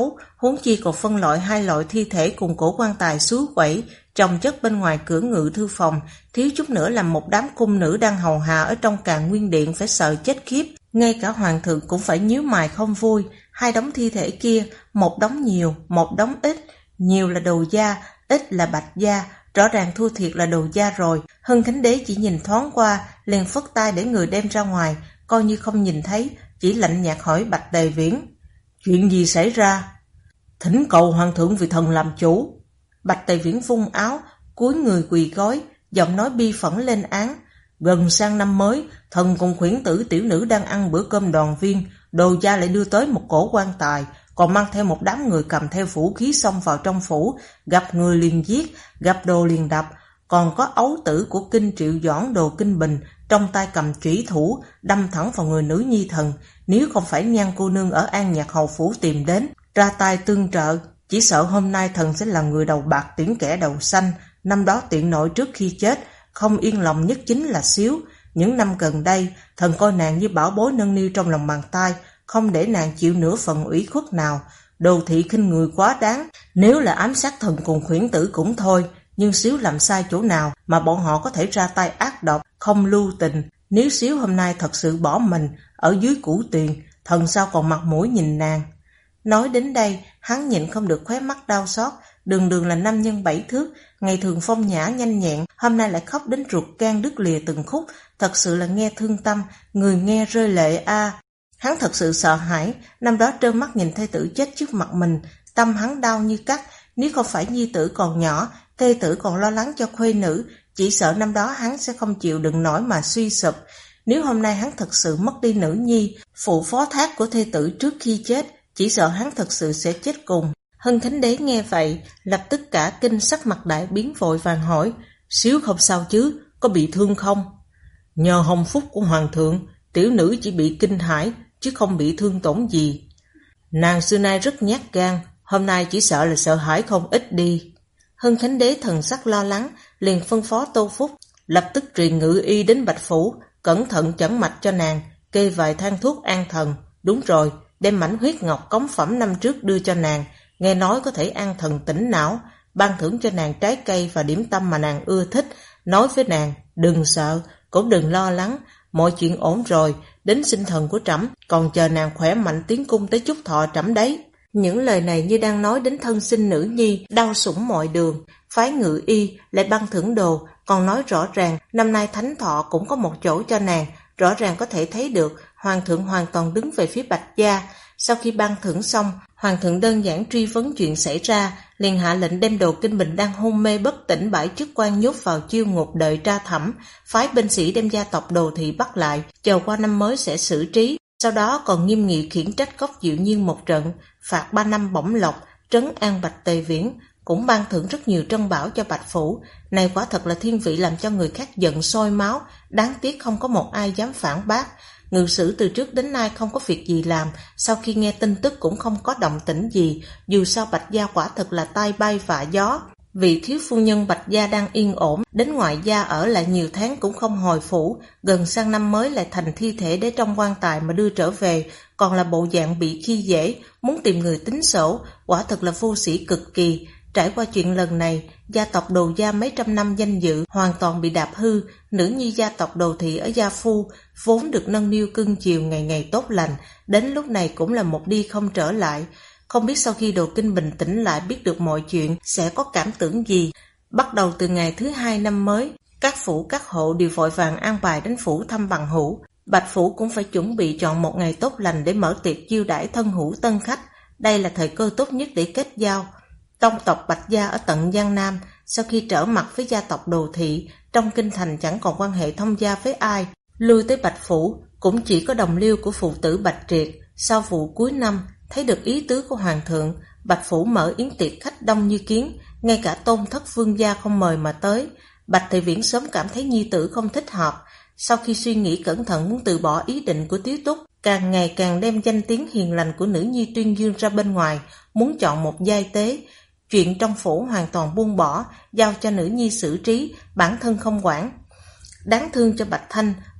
huống chi còn phân loại 2 loại thi thể cùng cổ quan tài xúi quẩy chồng chất bên ngoài cửa ngự thư phòng, thiếu chút nữa làm một đám cung nữ đang hầu hạ ở trong Càn Nguyên Điện phải sợ chết khiếp. Ngay cả hoàng thượng cũng phải nhíu mày không vui. 2 đống thi thể kia, một đống nhiều, một đống ít. Nhiều là Đồ gia, ít là Bạch gia, rõ ràng thua thiệt là Đồ gia rồi. Hưng Khánh Đế chỉ nhìn thoáng qua, liền phất tay để người đem ra ngoài, coi như không nhìn thấy, chỉ lạnh nhạt hỏi Bạch Tề Viễn: chuyện gì xảy ra? Thỉnh cầu hoàng thượng vì thần làm chủ. Bạch Tề Viễn vung áo, cúi người quỳ gối, giọng nói bi phẫn lên án: gần sang năm mới, thần cùng khuyển tử tiểu nữ đang ăn bữa cơm đoàn viên, Đồ gia lại đưa tới một cổ quan tài, còn mang theo một đám người cầm theo vũ khí xông vào trong phủ, gặp người liền giết, gặp đồ liền đập, còn có ấu tử của Kinh Triệu Doãn Đồ Kinh Bình trong tay cầm chủy thủ đâm thẳng vào người nữ nhi thần. Nếu không phải Nhan cô nương ở An Nhạc hầu phủ tìm đến ra tay tương trợ, chỉ sợ hôm nay thần sẽ là người đầu bạc tiễn kẻ đầu xanh. Năm đó tiện nội trước khi chết không yên lòng nhất chính là Xíu. Những năm gần đây thần coi nàng như bảo bối nâng niu trong lòng bàn tay, không để nàng chịu nửa phần ủy khuất nào. Đồ thị khinh người quá đáng, nếu là ám sát thần cùng khuyển tử cũng thôi, nhưng Xíu làm sai chỗ nào mà bọn họ có thể ra tay ác độc, không lưu tình. Nếu Xíu hôm nay thật sự bỏ mình ở dưới cửu tuyền, thần sao còn mặt mũi nhìn nàng. Nói đến đây, hắn nhịn không được khóe mắt đau xót. Đường Đường là nam nhân 7 thước, ngày thường phong nhã nhanh nhẹn, hôm nay lại khóc đến ruột gan đứt lìa từng khúc, thật sự là nghe thương tâm, người nghe rơi lệ a. Hắn thật sự sợ hãi, năm đó trơ mắt nhìn thê tử chết trước mặt mình, tâm hắn đau như cắt. Nếu không phải nhi tử còn nhỏ, thê tử còn lo lắng cho khuê nữ, chỉ sợ năm đó hắn sẽ không chịu đựng nổi mà suy sụp. Nếu hôm nay hắn thật sự mất đi nữ nhi, phụ phó thác của thê tử trước khi chết, chỉ sợ hắn thật sự sẽ chết cùng. Hưng Khánh Đế nghe vậy, lập tức cả kinh, sắc mặt đại biến, vội vàng hỏi: Xíu không sao chứ, có bị thương không? Nhờ hồng phúc của hoàng thượng, tiểu nữ chỉ bị kinh hãi, chứ không bị thương tổn gì. Nàng xưa nay rất nhát gan, hôm nay chỉ sợ là sợ hãi không ít đi. Hưng Khánh Đế thần sắc lo lắng, liền phân phó Tô Phúc lập tức truyền ngự y đến Bạch Phủ, cẩn thận chẩn mạch cho nàng, kê vài thang thuốc an thần. Đúng rồi, đem mảnh huyết ngọc cống phẩm năm trước đưa cho nàng, nghe nói có thể an thần tỉnh não, ban thưởng cho nàng trái cây và điểm tâm mà nàng ưa thích. Nói với nàng, đừng sợ, cũng đừng lo lắng, mọi chuyện ổn rồi, đến sinh thần của trẫm còn chờ nàng khỏe mạnh tiến cung tới chúc thọ trẫm đấy. Những lời này như đang nói đến thân sinh nữ nhi, đau sủng mọi đường. Phái ngự y lại ban thưởng đồ, còn nói rõ ràng năm nay thánh thọ cũng có một chỗ cho nàng. Rõ ràng có thể thấy được hoàng thượng hoàn toàn đứng về phía Bạch gia. Sau khi ban thưởng xong, hoàng thượng đơn giản truy vấn chuyện xảy ra, liền hạ lệnh đem Đồ Kinh Bình đang hôn mê bất tỉnh bãi chức quan nhốt vào chiêu ngục đợi tra thẩm, phái binh sĩ đem gia tộc Đồ thị bắt lại, chờ qua năm mới sẽ xử trí. Sau đó còn nghiêm nghị khiển trách Cốc Diệu Nhiên một trận, phạt 3 năm bổng lộc, trấn an Bạch Tề Viễn, cũng ban thưởng rất nhiều trân bảo cho Bạch Phủ. Này quả thật là thiên vị làm cho người khác giận sôi máu, đáng tiếc không có một ai dám phản bác. Ngự sử từ trước đến nay không có việc gì làm, sau khi nghe tin tức cũng không có động tĩnh gì, dù sao Bạch gia quả thật là tai bay vạ gió. Vị thiếu phu nhân Bạch gia đang yên ổn, đến ngoại gia ở lại nhiều tháng cũng không hồi phủ, gần sang năm mới lại thành thi thể để trong quan tài mà đưa trở về, còn là bộ dạng bị khi dễ, muốn tìm người tính sổ, quả thật là vô sĩ cực kỳ. Trải qua chuyện lần này, gia tộc Đồ gia mấy trăm năm danh dự hoàn toàn bị đạp hư. Nữ nhi gia tộc Đồ thị ở Gia Phu vốn được nâng niu cưng chiều, ngày ngày tốt lành, đến lúc này cũng là một đi không trở lại. Không biết sau khi Đồ Kinh bình tĩnh lại biết được mọi chuyện sẽ có cảm tưởng gì. Bắt đầu từ ngày thứ 2 năm mới, các phủ các hộ đều vội vàng an bài đến phủ thăm bằng hữu. Bạch Phủ cũng phải chuẩn bị chọn một ngày tốt lành để mở tiệc chiêu đãi thân hữu tân khách. Đây là thời cơ tốt nhất để kết giao. Tông tộc Bạch gia ở tận Giang Nam, sau khi trở mặt với gia tộc Đồ thị, trong kinh thành chẳng còn quan hệ thông gia với ai. Lui tới Bạch Phủ cũng chỉ có đồng liêu của phụ tử Bạch Triệt. Sau vụ cuối năm, thấy được ý tứ của hoàng thượng, Bạch Phủ mở yến tiệc khách đông như kiến, ngay cả Tôn thất vương gia không mời mà tới. Bạch Tề Viễn sớm cảm thấy nhi tử không thích hợp, sau khi suy nghĩ cẩn thận muốn từ bỏ ý định của Tiếu Túc, càng ngày càng đem danh tiếng hiền lành của nữ nhi tuyên dương ra bên ngoài, muốn chọn một giai tế. Chuyện trong phủ hoàn toàn buông bỏ, giao cho nữ nhi xử trí, bản thân không quản. Đáng thương cho Bạch Thanh,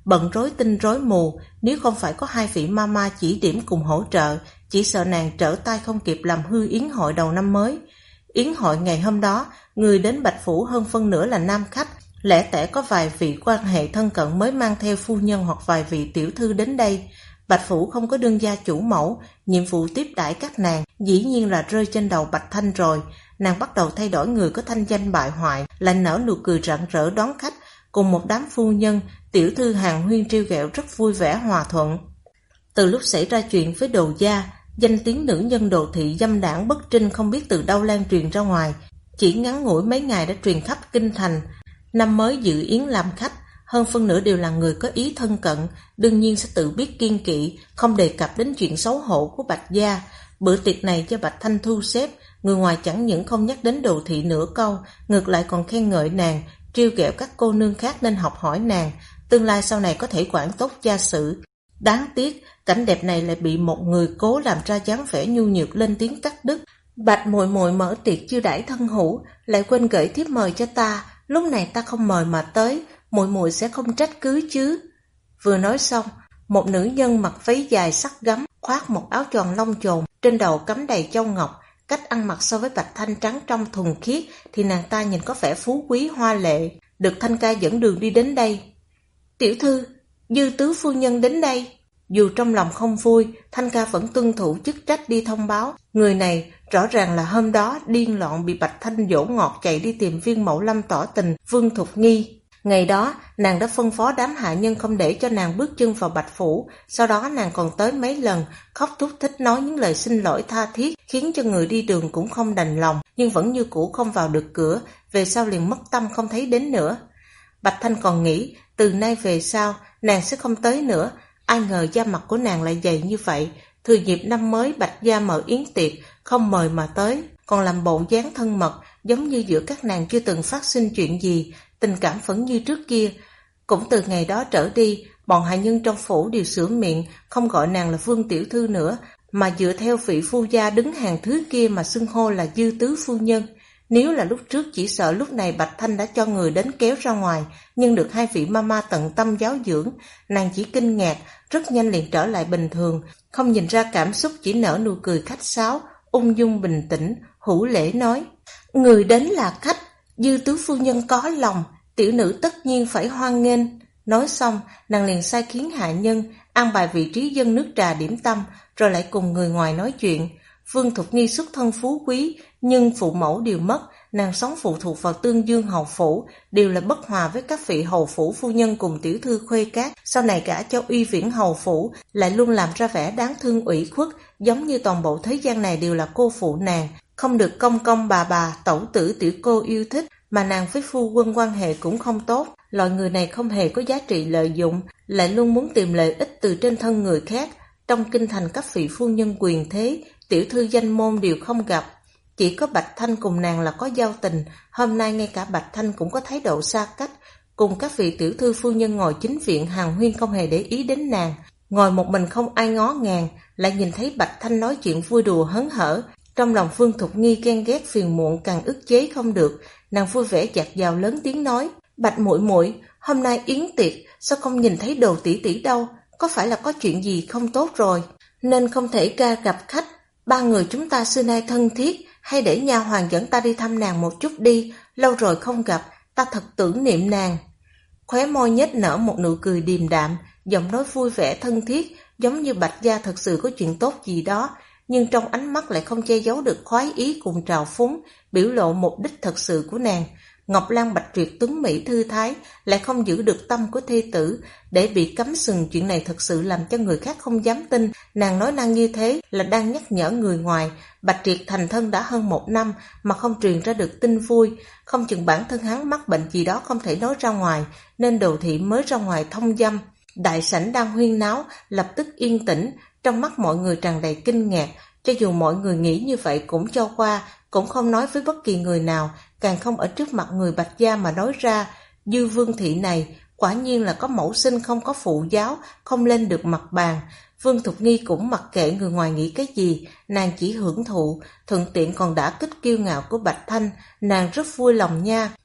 bận rối tinh rối mù, nếu không phải có hai vị mama chỉ điểm cùng hỗ trợ, chỉ sợ nàng trở tay không kịp làm hư yến hội đầu năm mới. Yến hội ngày hôm đó, người đến Bạch Phủ hơn phân nửa là nam khách, lẻ tẻ có vài vị quan hệ thân cận mới mang theo phu nhân hoặc vài vị tiểu thư đến đây. Bạch Phủ không có đương gia chủ mẫu, nhiệm vụ tiếp đãi các nàng dĩ nhiên là rơi trên đầu Bạch Thanh rồi. Nàng bắt đầu thay đổi người có thanh danh bại hoại, lại nở nụ cười rạng rỡ đón khách, cùng một đám phu nhân, tiểu thư hàng huyên trêu ghẹo rất vui vẻ hòa thuận. Từ lúc xảy ra chuyện với Đồ gia, danh tiếng nữ nhân Đồ thị dâm đảng bất trinh không biết từ đâu lan truyền ra ngoài, chỉ ngắn ngủi mấy ngày đã truyền khắp kinh thành. Năm mới dự yến làm khách, hơn phân nửa đều là người có ý thân cận, đương nhiên sẽ tự biết kiêng kỵ, không đề cập đến chuyện xấu hổ của Bạch gia. Bữa tiệc này do Bạch Thanh thu xếp, người ngoài chẳng những không nhắc đến Đồ thị nửa câu, ngược lại còn khen ngợi nàng, trêu ghẹo các cô nương khác nên học hỏi nàng, tương lai sau này có thể quản tốt gia sự. Đáng tiếc, cảnh đẹp này lại bị một người cố làm ra dáng vẻ nhu nhược lên tiếng cắt đứt. Bạch muội muội mở tiệc chiêu đãi thân hữu, lại quên gửi thiếp mời cho ta, lúc này ta không mời mà tới, muội muội sẽ không trách cứ chứ. Vừa nói xong, một nữ nhân mặc váy dài sắc gấm, khoác một áo choàng lông chồn, trên đầu cắm đầy châu ngọc, cách ăn mặc so với Bạch Thanh trắng trong thuần khiết thì nàng ta nhìn có vẻ phú quý hoa lệ, được Thanh ca dẫn đường đi đến đây. Tiểu thư, Dư tứ phu nhân đến đây. Dù trong lòng không vui, Thanh ca vẫn tuân thủ chức trách đi thông báo. Người này rõ ràng là hôm đó điên loạn bị Bạch Thanh dỗ ngọt chạy đi tìm Viên Mậu Lâm tỏ tình Vương Thục Nghi. Ngày đó, nàng đã phân phó đám hạ nhân không để cho nàng bước chân vào Bạch Phủ, sau đó nàng còn tới mấy lần, khóc thút thít nói những lời xin lỗi tha thiết, khiến cho người đi đường cũng không đành lòng, nhưng vẫn như cũ không vào được cửa, về sau liền mất tâm không thấy đến nữa. Bạch Thanh còn nghĩ, từ nay về sau, nàng sẽ không tới nữa, ai ngờ da mặt của nàng lại dày như vậy, thừa dịp năm mới Bạch gia mở yến tiệc, không mời mà tới, còn làm bộ dáng thân mật, giống như giữa các nàng chưa từng phát sinh chuyện gì, tình cảm vẫn như trước kia. Cũng từ ngày đó trở đi, bọn hạ nhân trong phủ đều sửa miệng, không gọi nàng là Vương tiểu thư nữa, mà dựa theo vị phu gia đứng hàng thứ kia mà xưng hô là Dư tứ phu nhân. Nếu là lúc trước chỉ sợ lúc này Bạch Thanh đã cho người đến kéo ra ngoài, nhưng được hai vị mama tận tâm giáo dưỡng, nàng chỉ kinh ngạc, rất nhanh liền trở lại bình thường, không nhìn ra cảm xúc, chỉ nở nụ cười khách sáo, ung dung bình tĩnh, hữu lễ nói: người đến là khách, Dư tứ phu nhân có lòng, tiểu nữ tất nhiên phải hoan nghênh. Nói xong, nàng liền sai khiến hạ nhân an bài vị trí dâng nước trà điểm tâm, rồi lại cùng người ngoài nói chuyện. Vương Thục Nghi xuất thân phú quý, nhưng phụ mẫu đều mất, nàng sống phụ thuộc vào Tương Dương hầu phủ, đều là bất hòa với các vị hầu phủ phu nhân cùng tiểu thư Khuê Cát. Sau này gả cho Uy Viễn hầu phủ, lại luôn làm ra vẻ đáng thương ủy khuất, giống như toàn bộ thế gian này đều là cô phụ nàng, không được công công bà, tẩu tử tiểu cô yêu thích, mà nàng với phu quân quan hệ cũng không tốt. Loại người này không hề có giá trị lợi dụng, lại luôn muốn tìm lợi ích từ trên thân người khác. Trong kinh thành các vị phu nhân quyền thế, tiểu thư danh môn đều không gặp, chỉ có Bạch Thanh cùng nàng là có giao tình. Hôm nay ngay cả Bạch Thanh cũng có thái độ xa cách, cùng các vị tiểu thư phu nhân ngồi chính viện hàn huyên không hề để ý đến nàng, ngồi một mình không ai ngó ngàng, lại nhìn thấy Bạch Thanh nói chuyện vui đùa hớn hở. Trong lòng Vương Thục Nghi ghen ghét phiền muộn càng ức chế không được, nàng vui vẻ dạt dào lớn tiếng nói: Bạch muội muội, hôm nay yến tiệc, sao không nhìn thấy Đồ tỷ tỷ đâu? Có phải là có chuyện gì không tốt rồi, nên không thể ra gặp khách? Ba người chúng ta xưa nay thân thiết, hay để nha hoàn dẫn ta đi thăm nàng một chút đi, lâu rồi không gặp, ta thật tưởng niệm nàng. Khóe môi nhếch nở một nụ cười điềm đạm, giọng nói vui vẻ thân thiết, giống như Bạch gia thật sự có chuyện tốt gì đó, nhưng trong ánh mắt lại không che giấu được khoái ý cùng trào phúng, biểu lộ mục đích thật sự của nàng. Ngọc Lan Bạch Tuyệt tuấn mỹ thư thái, lại không giữ được tâm của thê tử, để bị cấm sừng, chuyện này thật sự làm cho người khác không dám tin. Nàng nói năng như thế là đang nhắc nhở người ngoài, Bạch Triệt thành thân đã hơn 1 năm mà không truyền ra được tin vui, không chừng bản thân hắn mắc bệnh gì đó không thể nói ra ngoài, nên Đồ thị mới ra ngoài thông dâm. Đại sảnh đang huyên náo, lập tức yên tĩnh, trong mắt mọi người tràn đầy kinh ngạc, cho dù mọi người nghĩ như vậy cũng cho qua, cũng không nói với bất kỳ người nào, càng không ở trước mặt người Bạch gia mà nói ra. Dư Vương thị này quả nhiên là có mẫu sinh không có phụ giáo, không lên được mặt bàn. Vương Thục Nghi cũng mặc kệ người ngoài nghĩ cái gì, nàng chỉ hưởng thụ, thuận tiện còn đả kích kiêu ngạo của Bạch Thanh, nàng rất vui lòng nha.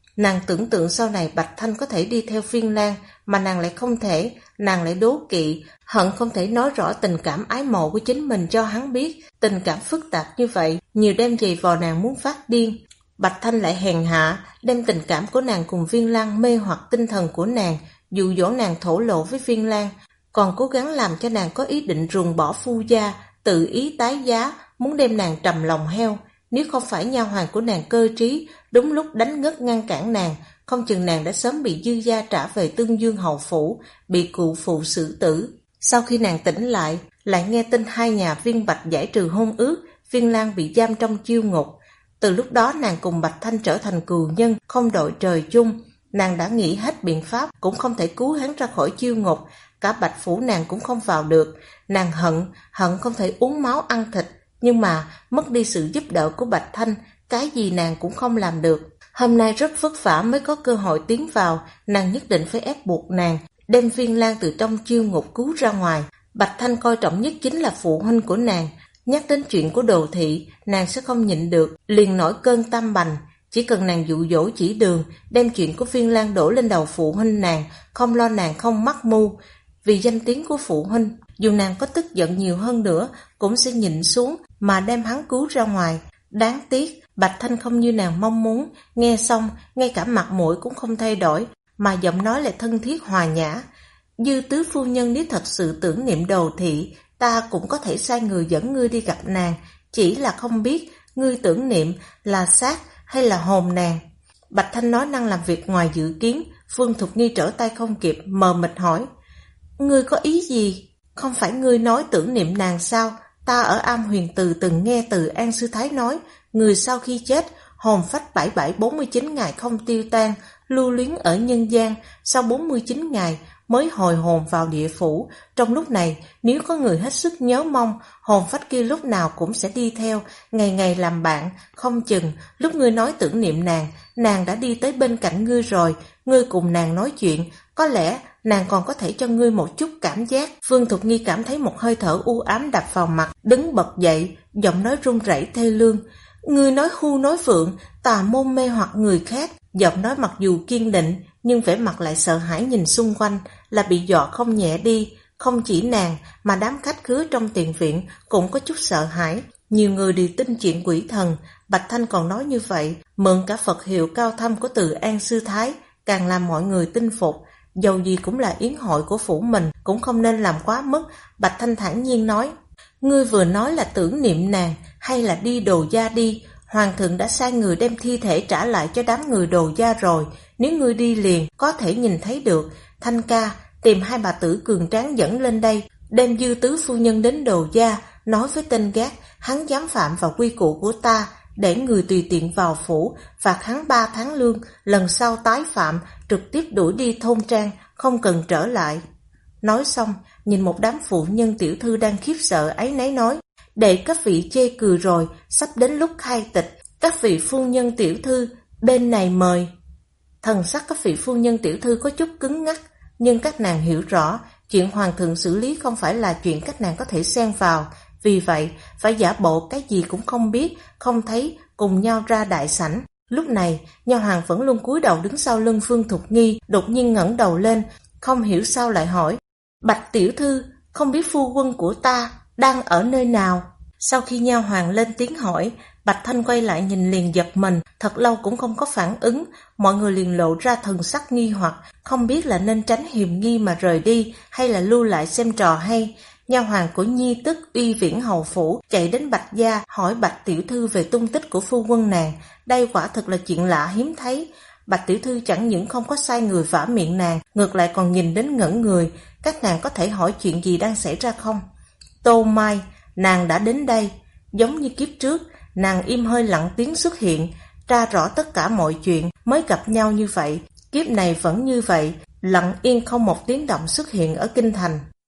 Nàng tưởng tượng sau này Bạch Thanh có thể đi theo Viên Lang, mà nàng lại không thể, nàng lại đố kỵ, hận không thể nói rõ tình cảm ái mộ của chính mình cho hắn biết. Tình cảm phức tạp như vậy, nhiều đêm giày vò nàng muốn phát điên. Bạch Thanh lại hèn hạ, đem tình cảm của nàng cùng Viên Lang mê hoặc tinh thần của nàng, dụ dỗ nàng thổ lộ với Viên Lang, còn cố gắng làm cho nàng có ý định ruồng bỏ phu gia, tự ý tái giá, muốn đem nàng trầm lòng heo. Nếu không phải nha hoàn của nàng cơ trí, đúng lúc đánh ngất ngăn cản nàng, không chừng nàng đã sớm bị Dư gia trả về Tương Dương hầu phủ, bị cụ phụ xử tử. Sau khi nàng tỉnh lại, lại nghe tin hai nhà Viên Bạch giải trừ hôn ước, Viên Lang bị giam trong chiêu ngục. Từ lúc đó nàng cùng Bạch Thanh trở thành cừu nhân, không đội trời chung. Nàng đã nghĩ hết biện pháp, cũng không thể cứu hắn ra khỏi chiêu ngục. Cả Bạch phủ nàng cũng không vào được. Nàng hận không thể uống máu ăn thịt. Nhưng mà mất đi sự giúp đỡ của Bạch Thanh, cái gì nàng cũng không làm được. Hôm nay rất vất vả mới có cơ hội tiến vào, nàng nhất định phải ép buộc nàng, đem Viên Lang từ trong chiêu ngục cứu ra ngoài. Bạch Thanh coi trọng nhất chính là phụ huynh của nàng. Nhắc đến chuyện của Đồ Thị, nàng sẽ không nhịn được, liền nổi cơn tam bành. Chỉ cần nàng dụ dỗ chỉ đường, đem chuyện của Viên Lang đổ lên đầu phụ huynh nàng, không lo nàng không mắc mưu. Vì danh tiếng của phụ huynh, dù nàng có tức giận nhiều hơn nữa, cũng sẽ nhịn xuống mà đem hắn cứu ra ngoài. Đáng tiếc, Bạch Thanh không như nàng mong muốn, nghe xong, ngay cả mặt mũi cũng không thay đổi, mà giọng nói lại thân thiết hòa nhã. Dư tứ phu nhân nếu thật sự tưởng niệm Đồ Thị, ta cũng có thể sai người dẫn ngươi đi gặp nàng, chỉ là không biết ngươi tưởng niệm là xác hay là hồn nàng. Bạch Thanh nói năng làm việc ngoài dự kiến, Phương Thục Nghi trở tay không kịp, mờ mịt hỏi: ngươi có ý gì? Không phải ngươi nói tưởng niệm nàng sao? Ta ở Am Huyền Từ từng nghe Từ An Sư Thái nói, người sau khi chết, hồn phách 7749 ngày không tiêu tan, lưu luyến ở nhân gian, sau 49 ngày mới hồi hồn vào địa phủ. Trong lúc này, nếu có người hết sức nhớ mong, hồn phách kia lúc nào cũng sẽ đi theo, ngày ngày làm bạn. Không chừng, lúc ngươi nói tưởng niệm nàng, nàng đã đi tới bên cạnh ngươi rồi, ngươi cùng nàng nói chuyện, có lẽ nàng còn có thể cho ngươi một chút cảm giác. Phương Thục Nghi cảm thấy một hơi thở u ám đập vào mặt, đứng bật dậy, giọng nói run rẩy thê lương. Ngươi nói hưu nói phượng, tà môn mê hoặc người khác. Giọng nói mặc dù kiên định, nhưng vẻ mặt lại sợ hãi nhìn xung quanh, là bị dọa không nhẹ đi. Không chỉ nàng, mà đám khách khứa trong tiền viện cũng có chút sợ hãi. Nhiều người đều tin chuyện quỷ thần, Bạch Thanh còn nói như vậy, mượn cả Phật hiệu cao thâm của Từ An Sư Thái, càng làm mọi người tin phục. Dầu gì cũng là yến hội của phủ mình, cũng không nên làm quá mức. Bạch Thanh thản nhiên nói: ngươi vừa nói là tưởng niệm nàng, hay là đi Đồ gia đi? Hoàng thượng đã sai người đem thi thể trả lại cho đám người Đồ gia rồi, nếu ngươi đi liền, có thể nhìn thấy được. Thanh ca, tìm hai bà tử cường tráng dẫn lên đây, đem Dư tứ phu nhân đến Đồ gia, nói với tên gác, hắn dám phạm vào quy củ của ta, để người tùy tiện vào phủ, phạt hắn 3 tháng lương, lần sau tái phạm, trực tiếp đuổi đi thôn trang, không cần trở lại. Nói xong, nhìn một đám phụ nhân tiểu thư đang khiếp sợ áy náy nói: để các vị chê cười rồi, sắp đến lúc khai tịch, các vị phu nhân tiểu thư, bên này mời. Thần sắc các vị phu nhân tiểu thư có chút cứng ngắc, nhưng các nàng hiểu rõ, chuyện hoàng thượng xử lý không phải là chuyện các nàng có thể xen vào, vì vậy phải giả bộ cái gì cũng không biết, không thấy, cùng nhau ra đại sảnh. Lúc này, nha hoàn vẫn luôn cúi đầu đứng sau lưng Phương Thục Nghi, đột nhiên ngẩng đầu lên, không hiểu sao lại hỏi: Bạch tiểu thư, không biết phu quân của ta đang ở nơi nào? Sau khi nha hoàn lên tiếng hỏi, Bạch Thanh quay lại nhìn liền giật mình, thật lâu cũng không có phản ứng. Mọi người liền lộ ra thần sắc nghi hoặc, không biết là nên tránh hiềm nghi mà rời đi, hay là lưu lại xem trò hay. Nha hoàn của Nhi tức Uy Viễn hầu phủ chạy đến Bạch gia hỏi Bạch tiểu thư về tung tích của phu quân nàng. Đây quả thực là chuyện lạ hiếm thấy. Bạch tiểu thư chẳng những không có sai người vả miệng nàng, ngược lại còn nhìn đến ngẩn người. Các nàng có thể hỏi chuyện gì đang xảy ra không? Tô Mai, nàng đã đến đây. Giống như kiếp trước, nàng im hơi lặng tiếng xuất hiện, tra rõ tất cả mọi chuyện mới gặp nhau như vậy. Kiếp này vẫn như vậy, lặng yên không một tiếng động xuất hiện ở kinh thành.